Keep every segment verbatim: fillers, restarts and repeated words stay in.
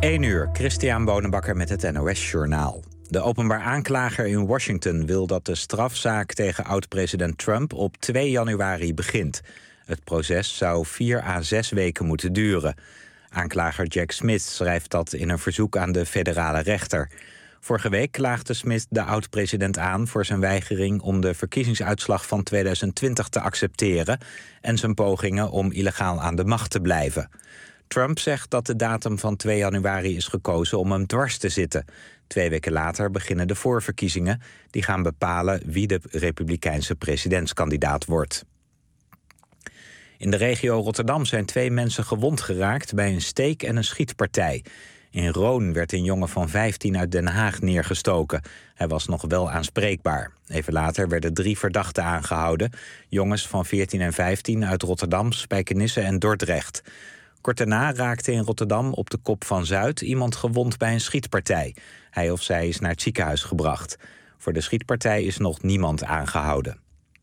één uur, Christian Bonenbakker met het N O S-journaal. De openbaar aanklager in Washington wil dat de strafzaak tegen oud-president Trump op twee januari begint. Het proces zou vier à zes weken moeten duren. Aanklager Jack Smith schrijft dat in een verzoek aan de federale rechter. Vorige week klaagde Smith de oud-president aan voor zijn weigering om de verkiezingsuitslag van tweeduizend twintig te accepteren en zijn pogingen om illegaal aan de macht te blijven. Trump zegt dat de datum van twee januari is gekozen om hem dwars te zitten. Twee weken later beginnen de voorverkiezingen. Die gaan bepalen wie de republikeinse presidentskandidaat wordt. In de regio Rotterdam zijn twee mensen gewond geraakt bij een steek- en een schietpartij. In Roon werd een jongen van vijftien uit Den Haag neergestoken. Hij was nog wel aanspreekbaar. Even later werden drie verdachten aangehouden. Jongens van veertien en vijftien uit Rotterdam, Spijkenisse en Dordrecht. Kort daarna raakte in Rotterdam op de Kop van Zuid iemand gewond bij een schietpartij. Hij of zij is naar het ziekenhuis gebracht. Voor de schietpartij is nog niemand aangehouden.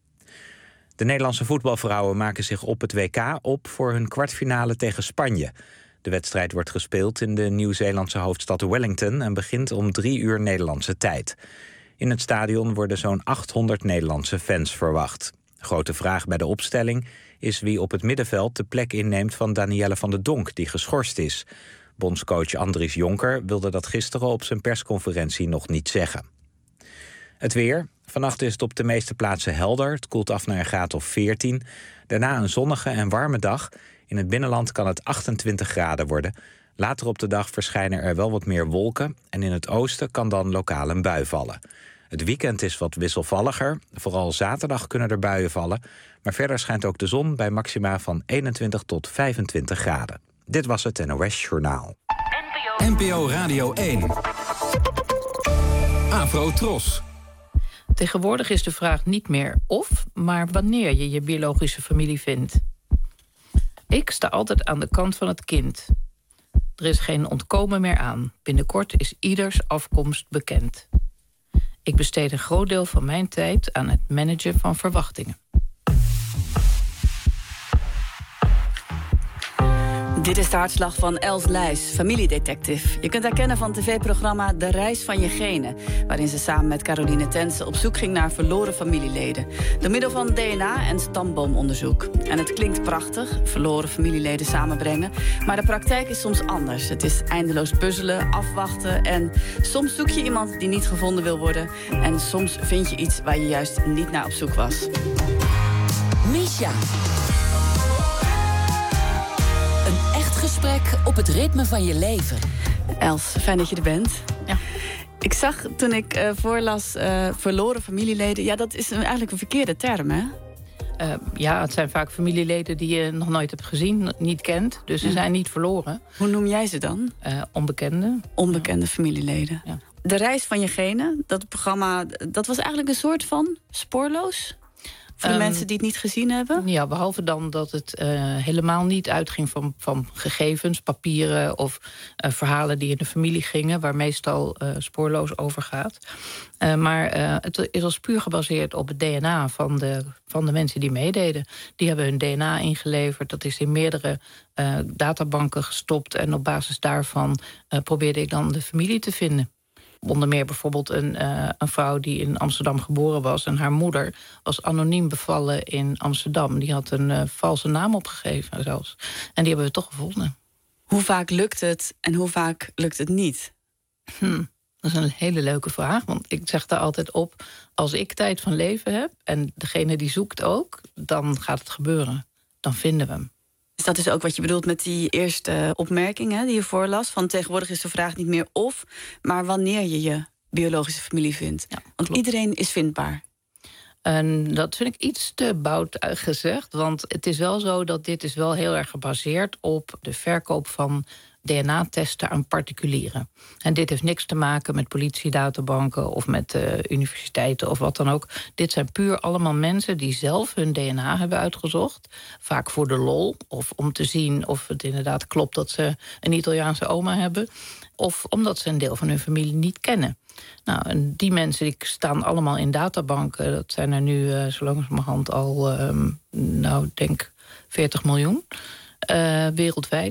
De Nederlandse voetbalvrouwen maken zich op het W K op voor hun kwartfinale tegen Spanje. De wedstrijd wordt gespeeld in de Nieuw-Zeelandse hoofdstad Wellington en begint om drie uur Nederlandse tijd. In het stadion worden zo'n achthonderd Nederlandse fans verwacht. Grote vraag bij de opstelling is wie op het middenveld de plek inneemt van Danielle van der Donk, die geschorst is. Bondscoach Andries Jonker wilde dat gisteren op zijn persconferentie nog niet zeggen. Het weer. Vannacht is het op de meeste plaatsen helder. Het koelt af naar een graad of veertien. Daarna een zonnige en warme dag. In het binnenland kan het achtentwintig graden worden. Later op de dag verschijnen er wel wat meer wolken. En in het oosten kan dan lokaal een bui vallen. Het weekend is wat wisselvalliger. Vooral zaterdag kunnen er buien vallen. Maar verder schijnt ook de zon bij maxima van eenentwintig tot vijfentwintig graden. Dit was het N O S-journaal. N P O Radio één. Afro Tros. Tegenwoordig is de vraag niet meer of, maar wanneer je je biologische familie vindt. Ik sta altijd aan de kant van het kind. Er is geen ontkomen meer aan. Binnenkort is ieders afkomst bekend. Ik besteed een groot deel van mijn tijd aan het managen van verwachtingen. Dit is de hartslag van Els Leijs, familiedetective. Je kunt haar kennen van het tv-programma De Reis van je Genen, waarin ze samen met Caroline Tense op zoek ging naar verloren familieleden. Door middel van D N A en stamboomonderzoek. En het klinkt prachtig, verloren familieleden samenbrengen. Maar de praktijk is soms anders. Het is eindeloos puzzelen, afwachten. En soms zoek je iemand die niet gevonden wil worden. En soms vind je iets waar je juist niet naar op zoek was. Misha. Een echt gesprek op het ritme van je leven. Els, fijn dat je er bent. Ja. Ik zag toen ik uh, voorlas uh, verloren familieleden. Ja, dat is een, eigenlijk een verkeerde term, hè? Uh, ja, het zijn vaak familieleden die je nog nooit hebt gezien, niet kent. Dus ze ja. zijn niet verloren. Hoe noem jij ze dan? Uh, onbekende. Onbekende ja. familieleden. Ja. De Reis van je Genen, dat programma, dat was eigenlijk een soort van spoorloos? Voor de um, mensen die het niet gezien hebben? Ja, behalve dan dat het uh, helemaal niet uitging van, van gegevens, papieren of uh, verhalen die in de familie gingen, waar meestal uh, spoorloos over gaat. Uh, maar uh, het is als puur gebaseerd op het D N A van de, van de mensen die meededen. Die hebben hun D N A ingeleverd. Dat is in meerdere uh, databanken gestopt. En op basis daarvan uh, probeerde ik dan de familie te vinden. Onder meer bijvoorbeeld een, uh, een vrouw die in Amsterdam geboren was. En haar moeder was anoniem bevallen in Amsterdam. Die had een uh, valse naam opgegeven zelfs. En die hebben we toch gevonden. Hoe vaak lukt het en hoe vaak lukt het niet? Hm, dat is een hele leuke vraag. Want ik zeg daar altijd op, als ik tijd van leven heb en degene die zoekt ook, dan gaat het gebeuren. Dan vinden we hem. Dus dat is ook wat je bedoelt met die eerste opmerking hè, die je voorlas. Van tegenwoordig is de vraag niet meer of, maar wanneer je je biologische familie vindt. Ja, want klopt. Iedereen is vindbaar. En dat vind ik iets te bout gezegd. Want het is wel zo dat dit is wel heel erg gebaseerd op de verkoop van D N A-testen aan particulieren. En dit heeft niks te maken met politiedatabanken of met uh, universiteiten of wat dan ook. Dit zijn puur allemaal mensen die zelf hun D N A hebben uitgezocht. Vaak voor de lol of om te zien of het inderdaad klopt dat ze een Italiaanse oma hebben. Of omdat ze een deel van hun familie niet kennen. Nou, en die mensen die staan allemaal in databanken. Dat zijn er nu uh, zo langzamerhand al, um, nou, ik denk veertig miljoen uh, wereldwijd.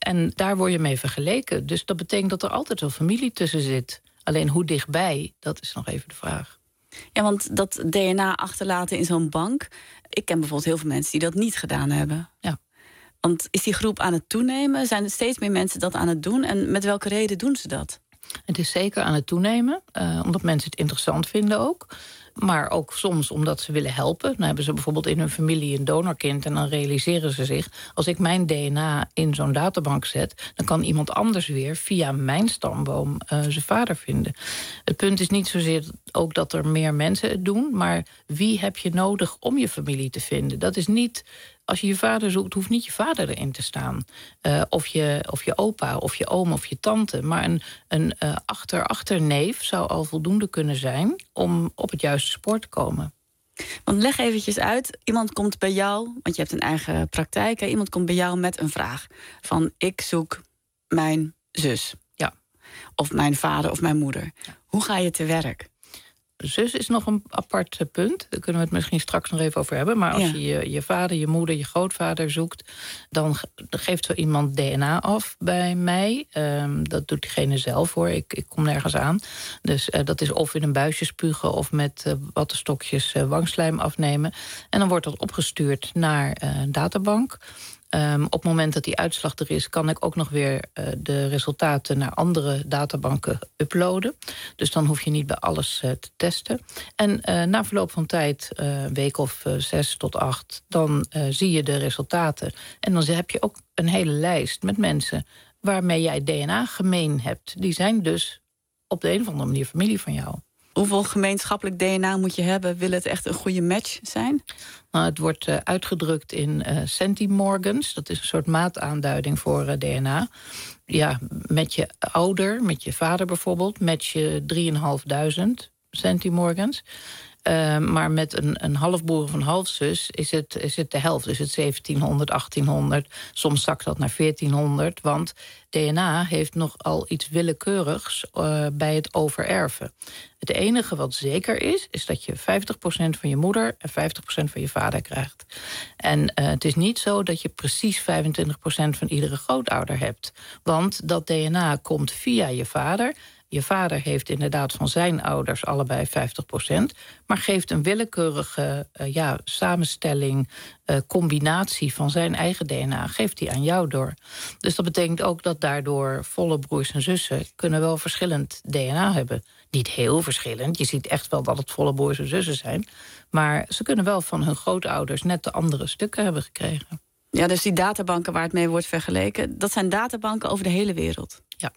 En daar word je mee vergeleken. Dus dat betekent dat er altijd wel familie tussen zit. Alleen hoe dichtbij, dat is nog even de vraag. Ja, want dat D N A achterlaten in zo'n bank... ik ken bijvoorbeeld heel veel mensen die dat niet gedaan hebben. Ja. Want is die groep aan het toenemen? Zijn er steeds meer mensen dat aan het doen? En met welke reden doen ze dat? Het is zeker aan het toenemen, uh, omdat mensen het interessant vinden ook. Maar ook soms omdat ze willen helpen. Dan hebben ze bijvoorbeeld in hun familie een donorkind... en dan realiseren ze zich... als ik mijn D N A in zo'n databank zet... dan kan iemand anders weer via mijn stamboom uh, zijn vader vinden. Het punt is niet zozeer ook dat er meer mensen het doen... maar wie heb je nodig om je familie te vinden? Dat is niet... Als je je vader zoekt, hoeft niet je vader erin te staan. Uh, of, je, of je opa, of je oom, of je tante. Maar een, een uh, achter-achterneef zou al voldoende kunnen zijn... om op het juiste spoor te komen. Want leg eventjes uit, iemand komt bij jou... want je hebt een eigen praktijk, hè? Iemand komt bij jou met een vraag. Van, ik zoek mijn zus. Ja. Of mijn vader of mijn moeder. Ja. Hoe ga je te werk? Zus is nog een apart punt. Daar kunnen we het misschien straks nog even over hebben. Maar als ja. je, je je vader, je moeder, je grootvader zoekt... dan geeft zo iemand D N A af bij mij. Um, dat doet diegene zelf, hoor. Ik, ik kom nergens aan. Dus uh, dat is of in een buisje spugen... of met uh, wattenstokjes uh, wangslijm afnemen. En dan wordt dat opgestuurd naar uh, een databank... Um, op het moment dat die uitslag er is... kan ik ook nog weer uh, de resultaten naar andere databanken uploaden. Dus dan hoef je niet bij alles uh, te testen. En uh, na verloop van tijd, uh, een week of uh, zes tot acht... dan uh, zie je de resultaten. En dan heb je ook een hele lijst met mensen... waarmee jij D N A gemeen hebt. Die zijn dus op de een of andere manier familie van jou. Hoeveel gemeenschappelijk D N A moet je hebben? Wil het echt een goede match zijn? Nou, het wordt uh, uitgedrukt in uh, centimorgans. Dat is een soort maataanduiding voor uh, D N A. Ja, met je ouder, met je vader bijvoorbeeld... match je drieënhalfduizend centimorgans. Uh, maar met een, een halfbroer of een halfzus is het, is het de helft. Dus het zeventienhonderd, achttienhonderd. Soms zakt dat naar veertienhonderd. Want D N A heeft nogal iets willekeurigs uh, bij het overerven. Het enige wat zeker is, is dat je vijftig procent van je moeder... en vijftig procent van je vader krijgt. En uh, het is niet zo dat je precies vijfentwintig procent van iedere grootouder hebt. Want dat D N A komt via je vader... Je vader heeft inderdaad van zijn ouders allebei vijftig procent... maar geeft een willekeurige uh, ja, samenstelling, uh, combinatie van zijn eigen D N A... geeft hij aan jou door. Dus dat betekent ook dat daardoor volle broers en zussen... kunnen wel verschillend D N A hebben. Niet heel verschillend, je ziet echt wel dat het volle broers en zussen zijn... maar ze kunnen wel van hun grootouders net de andere stukken hebben gekregen. Ja, dus die databanken waar het mee wordt vergeleken... dat zijn databanken over de hele wereld? Ja.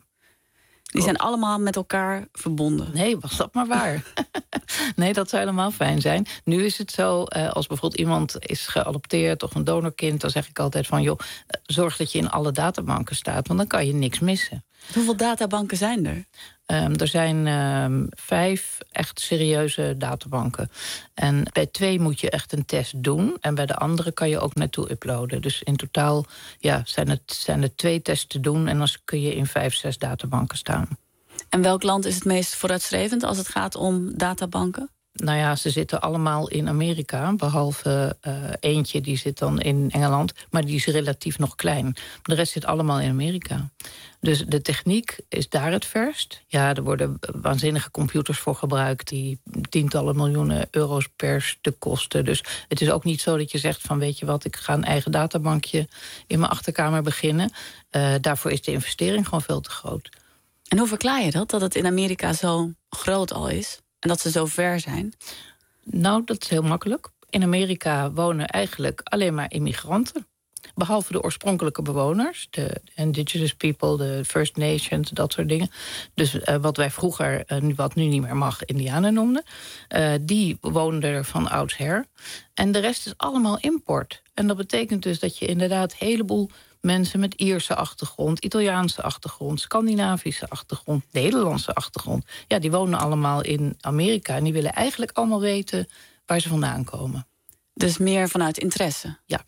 Die zijn allemaal met elkaar verbonden. Nee, was dat maar waar. Nee, dat zou helemaal fijn zijn. Nu is het zo, als bijvoorbeeld iemand is geadopteerd... of een donorkind, dan zeg ik altijd van... joh, zorg dat je in alle databanken staat, want dan kan je niks missen. Hoeveel databanken zijn er? Um, er zijn um, vijf echt serieuze databanken. En bij twee moet je echt een test doen. En bij de andere kan je ook naartoe uploaden. Dus in totaal ja, zijn, het, zijn er twee tests te doen... en dan kun je in vijf, zes databanken staan. En welk land is het meest vooruitstrevend als het gaat om databanken? Nou ja, ze zitten allemaal in Amerika. Behalve uh, eentje, die zit dan in Engeland. Maar die is relatief nog klein. De rest zit allemaal in Amerika. Dus de techniek is daar het verst. Ja, er worden waanzinnige computers voor gebruikt... die tientallen miljoenen euro's per stuk kosten. Dus het is ook niet zo dat je zegt van... weet je wat, ik ga een eigen databankje in mijn achterkamer beginnen. Uh, daarvoor is de investering gewoon veel te groot. En hoe verklaar je dat, dat het in Amerika zo groot al is... en dat ze zo ver zijn? Nou, dat is heel makkelijk. In Amerika wonen eigenlijk alleen maar immigranten. Behalve de oorspronkelijke bewoners, de indigenous people, de First Nations, dat soort dingen. Dus uh, wat wij vroeger, uh, wat nu niet meer mag, Indianen noemden... Uh, die woonden er van oudsher. En de rest is allemaal import. En dat betekent dus dat je inderdaad een heleboel... mensen met Ierse achtergrond, Italiaanse achtergrond... Scandinavische achtergrond, Nederlandse achtergrond... ja, die wonen allemaal in Amerika... en die willen eigenlijk allemaal weten waar ze vandaan komen. Dus meer vanuit interesse? Ja.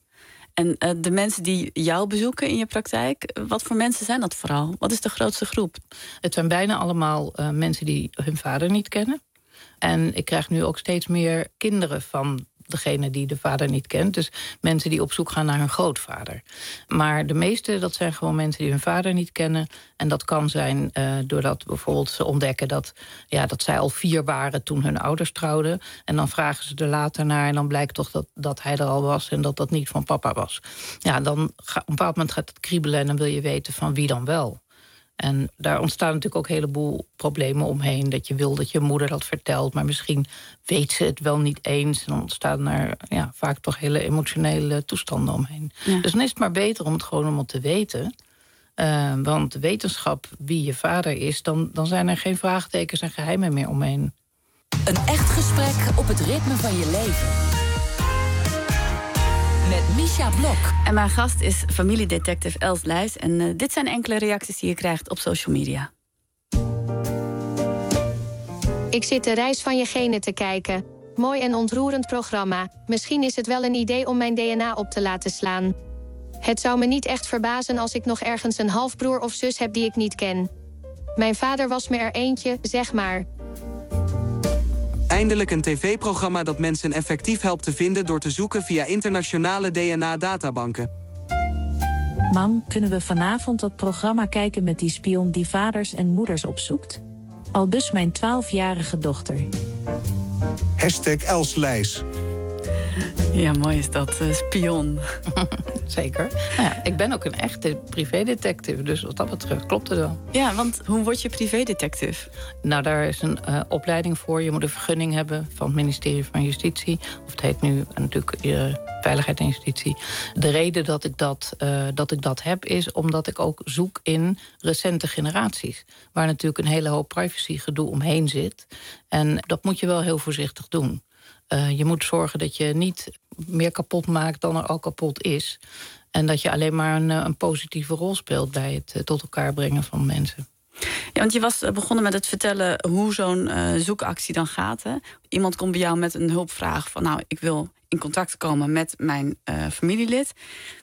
En uh, de mensen die jou bezoeken in je praktijk... wat voor mensen zijn dat vooral? Wat is de grootste groep? Het zijn bijna allemaal uh, mensen die hun vader niet kennen. En ik krijg nu ook steeds meer kinderen van... degene die de vader niet kent. Dus mensen die op zoek gaan naar hun grootvader. Maar de meeste, dat zijn gewoon mensen die hun vader niet kennen. En dat kan zijn uh, doordat bijvoorbeeld ze ontdekken dat, ja, dat zij al vier waren toen hun ouders trouwden. En dan vragen ze er later naar en dan blijkt toch dat, dat hij er al was en dat dat niet van papa was. Ja, dan ga, op een bepaald moment gaat het kriebelen en dan wil je weten van wie dan wel. En daar ontstaan natuurlijk ook een heleboel problemen omheen. Dat je wil dat je moeder dat vertelt, maar misschien weet ze het wel niet eens. En dan ontstaan er ja, vaak toch hele emotionele toestanden omheen. Ja. Dus dan is het maar beter om het gewoon allemaal te weten. Uh, want wetenschap wie je vader is, dan, dan zijn er geen vraagtekens en geheimen meer omheen. Een echt gesprek op het ritme van je leven. Met Misha Blok. En mijn gast is familiedetective Els Leijs. En uh, dit zijn enkele reacties die je krijgt op social media. Ik zit de reis van je genen te kijken. Mooi en ontroerend programma. Misschien is het wel een idee om mijn D N A op te laten slaan. Het zou me niet echt verbazen als ik nog ergens een halfbroer of zus heb die ik niet ken. Mijn vader was me er eentje, zeg maar. Eindelijk een tv-programma dat mensen effectief helpt te vinden door te zoeken via internationale D N A-databanken. Mam, kunnen we vanavond dat programma kijken met die spion die vaders en moeders opzoekt? Albus mijn twaalfjarige dochter. Hashtag Els Leijs. Ja, mooi is dat, uh, spion. Zeker. Nou ja, ik ben ook een echte privédetective, dus wat dat betreft klopt het wel. Ja, want hoe word je privédetective? Nou, daar is een uh, opleiding voor. Je moet een vergunning hebben van het ministerie van Justitie. Of het heet nu natuurlijk uh, Veiligheid en Justitie. De reden dat ik dat, uh, dat ik dat heb is omdat ik ook zoek in recente generaties. Waar natuurlijk een hele hoop privacygedoe omheen zit. En dat moet je wel heel voorzichtig doen. Uh, je moet zorgen dat je niet meer kapot maakt dan er al kapot is. En dat je alleen maar een, een positieve rol speelt bij het uh, tot elkaar brengen van mensen. Ja, want je was begonnen met het vertellen hoe zo'n uh, zoekactie dan gaat. Hè? Iemand komt bij jou met een hulpvraag van, nou, ik wil in contact komen met mijn uh, familielid.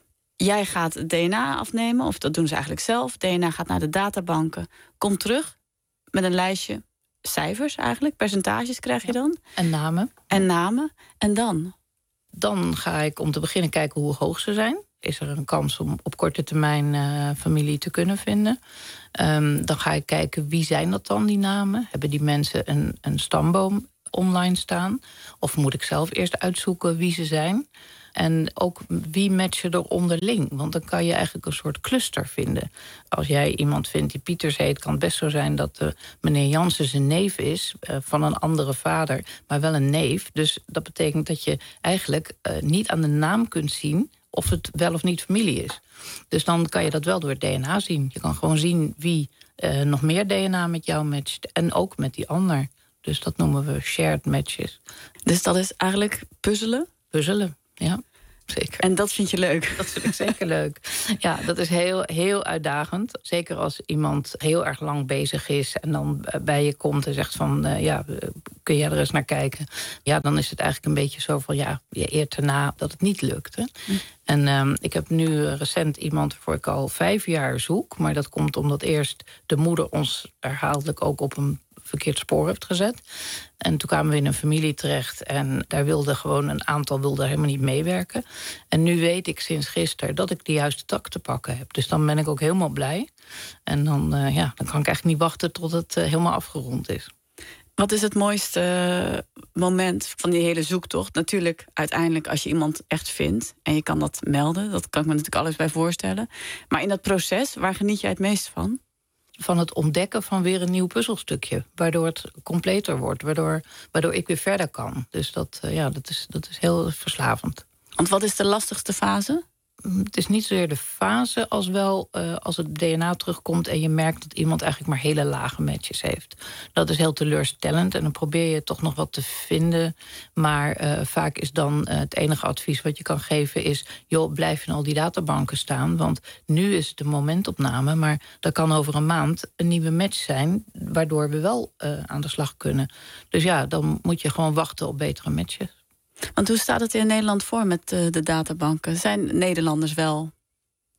Jij gaat het D N A afnemen, of dat doen ze eigenlijk zelf. D N A gaat naar de databanken, komt terug met een lijstje cijfers eigenlijk, percentages krijg je dan. En namen. En namen. En dan? Dan ga ik om te beginnen kijken hoe hoog ze zijn. Is er een kans om op korte termijn uh, familie te kunnen vinden. Um, dan ga ik kijken wie zijn dat dan, die namen. Hebben die mensen een, een stamboom online staan? Of moet ik zelf eerst uitzoeken wie ze zijn? En ook wie matchen er onderling. Want dan kan je eigenlijk een soort cluster vinden. Als jij iemand vindt die Pieters heet, kan het best zo zijn dat uh, meneer Jansen zijn neef is uh, van een andere vader, maar wel een neef. Dus dat betekent dat je eigenlijk uh, niet aan de naam kunt zien of het wel of niet familie is. Dus dan kan je dat wel door het D N A zien. Je kan gewoon zien wie uh, nog meer D N A met jou matcht en ook met die ander. Dus dat noemen we shared matches. Dus dat is eigenlijk puzzelen? Puzzelen, ja. Zeker. En dat vind je leuk? Dat vind ik zeker leuk. Ja, dat is heel, heel uitdagend. Zeker als iemand heel erg lang bezig is en dan bij je komt en zegt van, uh, ja, kun jij er eens naar kijken? Ja, dan is het eigenlijk een beetje zo van, ja, je eert erna dat het niet lukt. Hè? Hm. En um, ik heb nu recent iemand waarvoor ik al vijf jaar zoek, maar dat komt omdat eerst de moeder ons herhaaldelijk ook op een verkeerd spoor heeft gezet. En toen kwamen we in een familie terecht en daar wilde gewoon een aantal wilde helemaal niet meewerken. En nu weet ik sinds gisteren dat ik de juiste tak te pakken heb. Dus dan ben ik ook helemaal blij. En dan, uh, ja, dan kan ik eigenlijk niet wachten tot het uh, helemaal afgerond is. Wat is het mooiste moment van die hele zoektocht? Natuurlijk, uiteindelijk als je iemand echt vindt en je kan dat melden. Dat kan ik me natuurlijk alles bij voorstellen. Maar in dat proces, waar geniet jij het meest van? Van het ontdekken van weer een nieuw puzzelstukje. Waardoor het completer wordt. Waardoor, waardoor ik weer verder kan. Dus dat, uh, ja, dat, is, dat is heel verslavend. Want wat is de lastigste fase? Het is niet zozeer de fase als wel uh, als het D N A terugkomt en je merkt dat iemand eigenlijk maar hele lage matches heeft. Dat is heel teleurstellend en dan probeer je toch nog wat te vinden. Maar uh, vaak is dan uh, het enige advies wat je kan geven is, joh, blijf in al die databanken staan. Want nu is het de momentopname, maar dat kan over een maand een nieuwe match zijn, waardoor we wel uh, aan de slag kunnen. Dus ja, dan moet je gewoon wachten op betere matches. Want hoe staat het in Nederland voor met de, de databanken? Zijn Nederlanders wel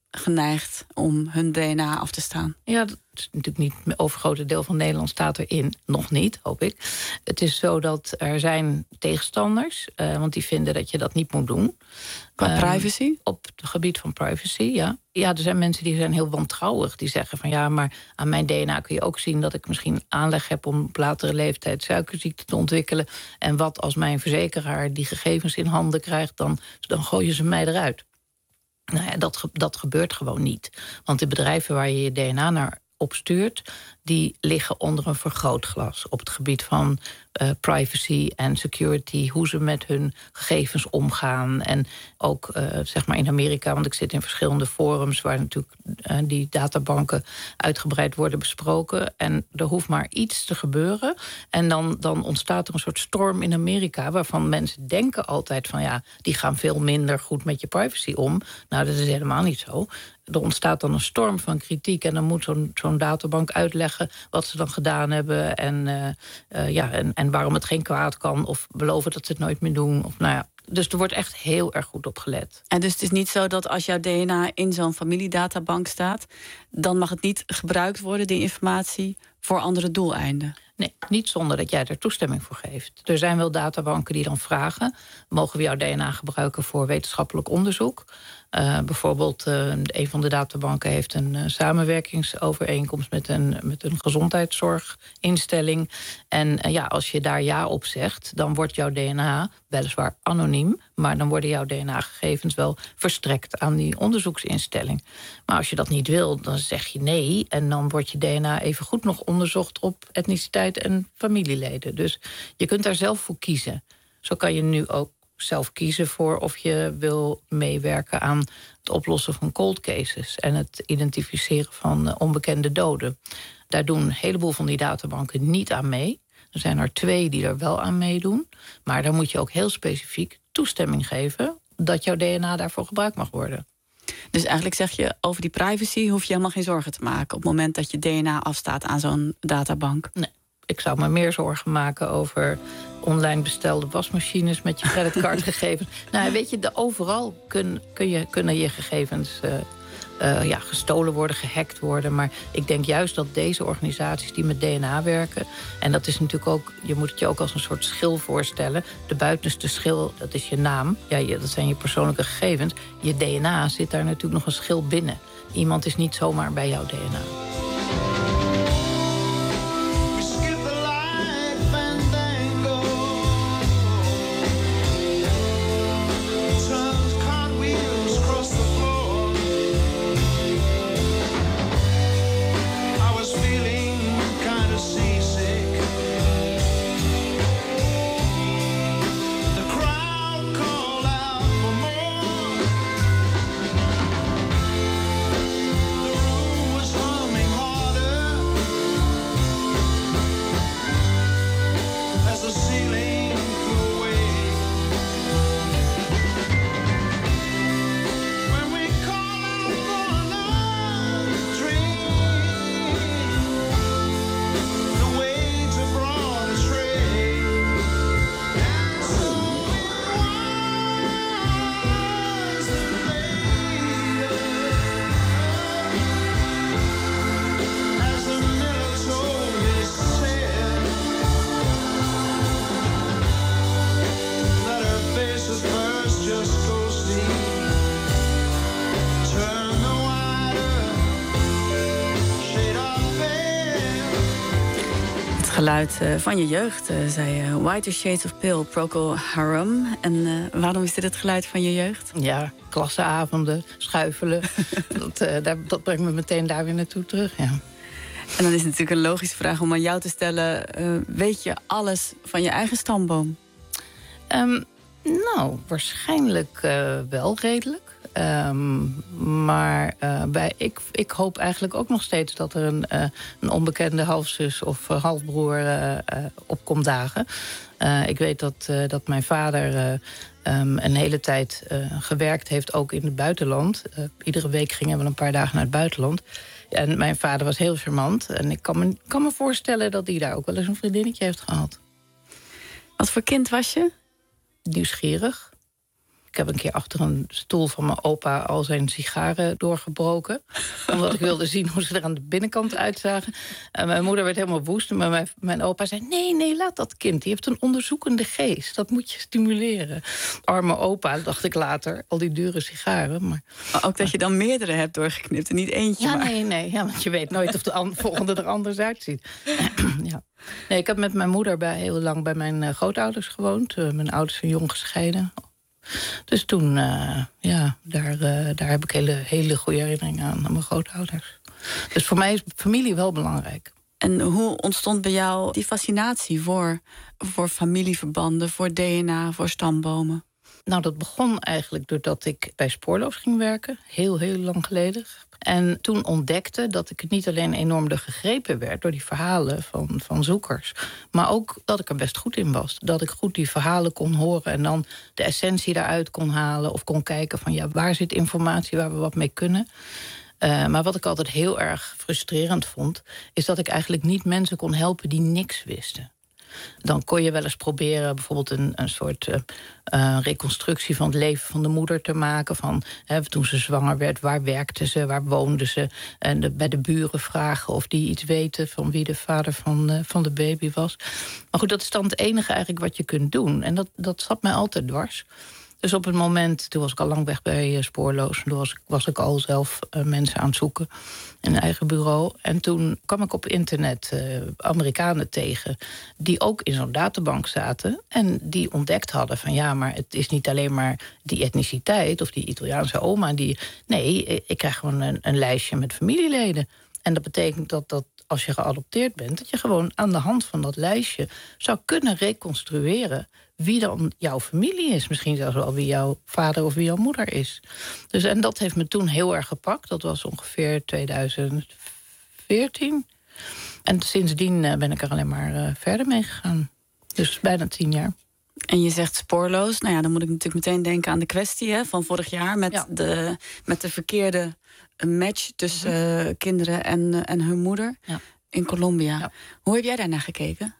geneigd om hun D N A af te staan? Ja, dat is natuurlijk niet het overgrote deel van Nederland staat erin. Nog niet, hoop ik. Het is zo dat er zijn tegenstanders, uh, want die vinden dat je dat niet moet doen. Qua privacy? Um, op het gebied van privacy, ja. Ja, er zijn mensen die zijn heel wantrouwig. Die zeggen van ja, maar aan mijn D N A kun je ook zien dat ik misschien aanleg heb om op latere leeftijd suikerziekte te ontwikkelen. En wat als mijn verzekeraar die gegevens in handen krijgt, dan, dan gooien ze mij eruit. Nou ja, dat, dat gebeurt gewoon niet. Want de bedrijven waar je je D N A naar opstuurt, die liggen onder een vergrootglas op het gebied van uh, privacy en security, hoe ze met hun gegevens omgaan. En ook uh, zeg maar in Amerika, want ik zit in verschillende forums waar natuurlijk uh, die databanken uitgebreid worden besproken. En er hoeft maar iets te gebeuren. En dan, dan ontstaat er een soort storm in Amerika, waarvan mensen denken altijd van ja, die gaan veel minder goed met je privacy om. Nou, dat is helemaal niet zo. Er ontstaat dan een storm van kritiek en dan moet zo'n zo'n databank uitleggen wat ze dan gedaan hebben en, uh, uh, ja, en, en waarom het geen kwaad kan of beloven dat ze het nooit meer doen. Of, nou ja, dus er wordt echt heel erg goed op gelet. En dus het is niet zo dat als jouw D N A in zo'n familiedatabank staat, dan mag het niet gebruikt worden, die informatie, voor andere doeleinden? Nee, niet zonder dat jij er toestemming voor geeft. Er zijn wel databanken die dan vragen, mogen we jouw D N A gebruiken voor wetenschappelijk onderzoek? Uh, bijvoorbeeld, uh, een van de databanken heeft een uh, samenwerkingsovereenkomst met een, met een gezondheidszorginstelling. En uh, ja, als je daar ja op zegt, dan wordt jouw D N A weliswaar anoniem, maar dan worden jouw D N A-gegevens wel verstrekt aan die onderzoeksinstelling. Maar als je dat niet wil, dan zeg je nee en dan wordt je D N A even goed nog onderzocht op etniciteit en familieleden. Dus je kunt daar zelf voor kiezen. Zo kan je nu ook zelf kiezen voor of je wil meewerken aan het oplossen van cold cases en het identificeren van uh, onbekende doden. Daar doen een heleboel van die databanken niet aan mee. Er zijn er twee die er wel aan meedoen. Maar dan moet je ook heel specifiek toestemming geven dat jouw D N A daarvoor gebruikt mag worden. Dus eigenlijk zeg je, over die privacy hoef je helemaal geen zorgen te maken op het moment dat je D N A afstaat aan zo'n databank? Nee. Ik zou me meer zorgen maken over online bestelde wasmachines met je creditcardgegevens. Nou, weet je, de, overal kun, kun je, kunnen je gegevens uh, uh, ja, gestolen worden, gehackt worden. Maar ik denk juist dat deze organisaties die met D N A werken, en dat is natuurlijk ook, je moet het je ook als een soort schil voorstellen. De buitenste schil, dat is je naam. Ja, je, dat zijn je persoonlijke gegevens. Je D N A zit daar natuurlijk nog een schil binnen. Iemand is niet zomaar bij jouw D N A. Geluid uh, van je jeugd, uh, zei uh, Whiter Shades of Pale, Procol Harum. En uh, waarom is dit het geluid van je jeugd? Ja, klasseavonden, schuifelen. dat, uh, daar, dat brengt me meteen daar weer naartoe terug, ja. En dan is het natuurlijk een logische vraag om aan jou te stellen, Uh, weet je alles van je eigen stamboom? Um, nou, waarschijnlijk uh, wel redelijk. Um, maar uh, bij, ik, ik hoop eigenlijk ook nog steeds dat er een, uh, een onbekende halfzus of uh, halfbroer uh, uh, op komt dagen. Uh, ik weet dat, uh, dat mijn vader uh, um, een hele tijd uh, gewerkt heeft, ook in het buitenland. Uh, iedere week gingen we een paar dagen naar het buitenland. En mijn vader was heel charmant. En ik kan me, kan me voorstellen dat hij daar ook wel eens een vriendinnetje heeft gehad. Wat voor kind was je? Nieuwsgierig. Ik heb een keer achter een stoel van mijn opa al zijn sigaren doorgebroken. Omdat ik wilde zien hoe ze er aan de binnenkant uitzagen. En mijn moeder werd helemaal woest. Maar mijn, mijn opa zei, nee, nee, laat dat kind. Die heeft een onderzoekende geest. Dat moet je stimuleren. Arme opa, dacht ik later. Al die dure sigaren. Maar, maar ook dat je dan meerdere hebt doorgeknipt en niet eentje. Ja, maar. nee, nee. Ja, want je weet nooit of de an- volgende er anders uitziet. Ja. Nee, ik heb met mijn moeder bij, heel lang bij mijn uh, grootouders gewoond. Uh, mijn ouders zijn jong gescheiden. Dus toen, uh, ja, daar, uh, daar heb ik hele, hele goede herinneringen aan, aan mijn grootouders. Dus voor mij is familie wel belangrijk. En hoe ontstond bij jou die fascinatie voor, voor familieverbanden, voor D N A, voor stambomen? Nou, dat begon eigenlijk doordat ik bij Spoorloos ging werken. Heel, heel lang geleden. En toen ontdekte dat ik niet alleen enorm door gegrepen werd door die verhalen van, van zoekers, maar ook dat ik er best goed in was. Dat ik goed die verhalen kon horen en dan de essentie daaruit kon halen of kon kijken van ja, waar zit informatie waar we wat mee kunnen. Uh, maar wat ik altijd heel erg frustrerend vond, is dat ik eigenlijk niet mensen kon helpen die niks wisten. Dan kon je wel eens proberen bijvoorbeeld een, een soort uh, uh, reconstructie van het leven van de moeder te maken. Van hè, toen ze zwanger werd, waar werkte ze, waar woonde ze. En de, bij de buren vragen of die iets weten van wie de vader van, uh, van de baby was. Maar goed, dat is dan het enige eigenlijk wat je kunt doen. En dat, dat zat mij altijd dwars. Dus op het moment, toen was ik al lang weg bij uh, Spoorloos. Toen was ik, was ik al zelf uh, mensen aan het zoeken in een eigen bureau. En toen kwam ik op internet uh, Amerikanen tegen die ook in zo'n databank zaten. En die ontdekt hadden van ja, maar het is niet alleen maar die etniciteit of die Italiaanse oma. Die, nee, ik krijg gewoon een, een lijstje met familieleden. En dat betekent dat dat als je geadopteerd bent, dat je gewoon aan de hand van dat lijstje zou kunnen reconstrueren wie dan jouw familie is. Misschien zelfs wel wie jouw vader of wie jouw moeder is. Dus, en dat heeft me toen heel erg gepakt. Dat was ongeveer tweeduizend veertien. En sindsdien uh, ben ik er alleen maar uh, verder mee gegaan. Dus bijna tien jaar. En je zegt spoorloos. Nou ja, dan moet ik natuurlijk meteen denken aan de kwestie hè, van vorig jaar met, Ja. de, met de verkeerde match tussen uh, kinderen en, uh, en hun moeder Ja. in Colombia. Ja. Hoe heb jij daarnaar gekeken?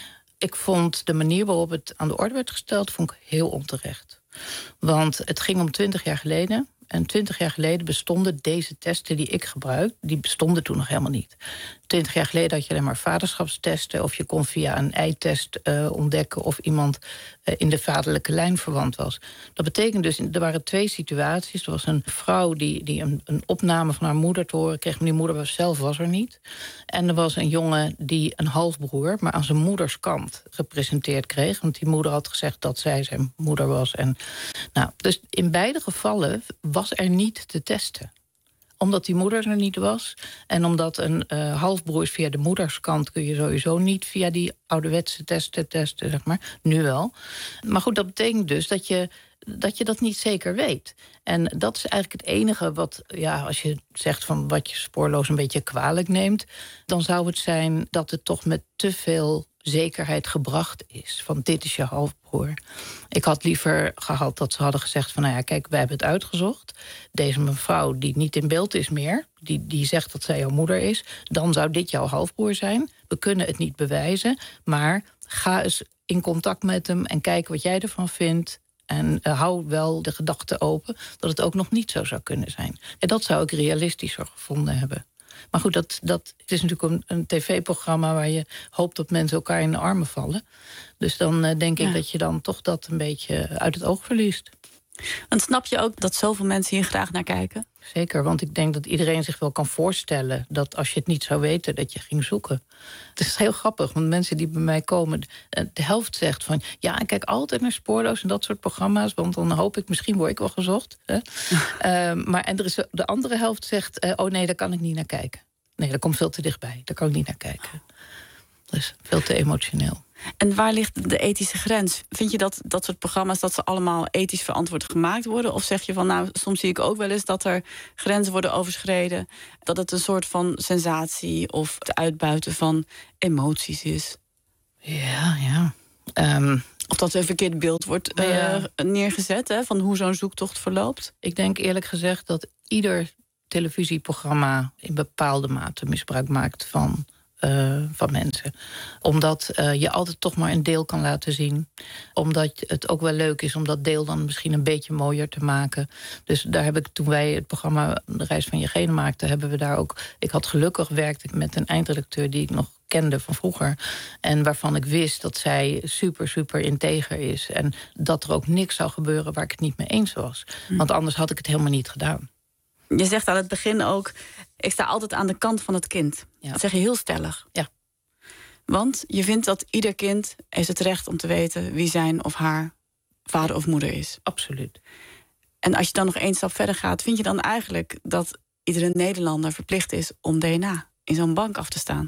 Ik vond de manier waarop het aan de orde werd gesteld, vond ik heel onterecht. Want het ging om twintig jaar geleden. En twintig jaar geleden bestonden deze testen die ik gebruik, die bestonden toen nog helemaal niet. Twintig jaar geleden had je alleen maar vaderschapstesten, of je kon via een eitest uh, ontdekken of iemand uh, in de vaderlijke lijn verwant was. Dat betekent dus, er waren twee situaties. Er was een vrouw die, die een, een opname van haar moeder te horen kreeg, maar die moeder zelf was er niet. En er was een jongen die een halfbroer, maar aan zijn moeders kant gepresenteerd kreeg. Want die moeder had gezegd dat zij zijn moeder was. En, nou, dus in beide gevallen was er niet te testen. Omdat die moeder er niet was. En omdat een uh, halfbroer is via de moederskant kun je sowieso niet via die ouderwetse testen testen, zeg maar. Nu wel. Maar goed, dat betekent dus dat je dat je dat niet zeker weet. En dat is eigenlijk het enige wat, ja, als je zegt van wat je spoorloos een beetje kwalijk neemt, dan zou het zijn dat het toch met te veel zekerheid gebracht is. Van dit is je halfbroer. Ik had liever gehad dat ze hadden gezegd van nou ja, kijk, wij hebben het uitgezocht. Deze mevrouw die niet in beeld is meer, die, die zegt dat zij jouw moeder is, dan zou dit jouw halfbroer zijn. We kunnen het niet bewijzen, maar ga eens in contact met hem en kijk wat jij ervan vindt. En uh, hou wel de gedachte open dat het ook nog niet zo zou kunnen zijn. En dat zou ik realistischer gevonden hebben. Maar goed, dat, dat, het is natuurlijk een, een tv-programma waar je hoopt dat mensen elkaar in de armen vallen. Dus dan uh, denk ik ja. dat je dan toch dat een beetje uit het oog verliest. En snap je ook dat zoveel mensen hier graag naar kijken? Zeker, want ik denk dat iedereen zich wel kan voorstellen dat als je het niet zou weten, dat je ging zoeken. Het is heel grappig, want mensen die bij mij komen, de helft zegt van ja, ik kijk altijd naar Spoorloos en dat soort programma's, want dan hoop ik, misschien word ik wel gezocht. Hè? uh, maar en er is de andere helft zegt, uh, oh nee, daar kan ik niet naar kijken. Nee, dat komt veel te dichtbij, daar kan ik niet naar kijken. Dus veel te emotioneel. En waar ligt de ethische grens? Vind je dat dat soort programma's, dat ze allemaal ethisch verantwoord gemaakt worden? Of zeg je van, nou, soms zie ik ook wel eens dat er grenzen worden overschreden, dat het een soort van sensatie of het uitbuiten van emoties is? Ja, ja. Um, of dat er een verkeerd beeld wordt uh, ja. neergezet, hè, van hoe zo'n zoektocht verloopt? Ik denk eerlijk gezegd dat ieder televisieprogramma in bepaalde mate misbruik maakt van uh, van mensen. Omdat uh, je altijd toch maar een deel kan laten zien. Omdat het ook wel leuk is om dat deel dan misschien een beetje mooier te maken. Dus daar heb ik, toen wij het programma De Reis van je Genen maakten, hebben we daar ook. Ik had gelukkig werkte ik met een eindredacteur die ik nog kende van vroeger. En waarvan ik wist dat zij super, super integer is. En dat er ook niks zou gebeuren waar ik het niet mee eens was. Hm. Want anders had ik het helemaal niet gedaan. Je zegt aan het begin ook, ik sta altijd aan de kant van het kind. Ja. Dat zeg je heel stellig. Ja. Want je vindt dat ieder kind heeft het recht om te weten wie zijn of haar vader of moeder is. Absoluut. En als je dan nog één stap verder gaat, vind je dan eigenlijk dat iedere Nederlander verplicht is om D N A in zo'n bank af te staan?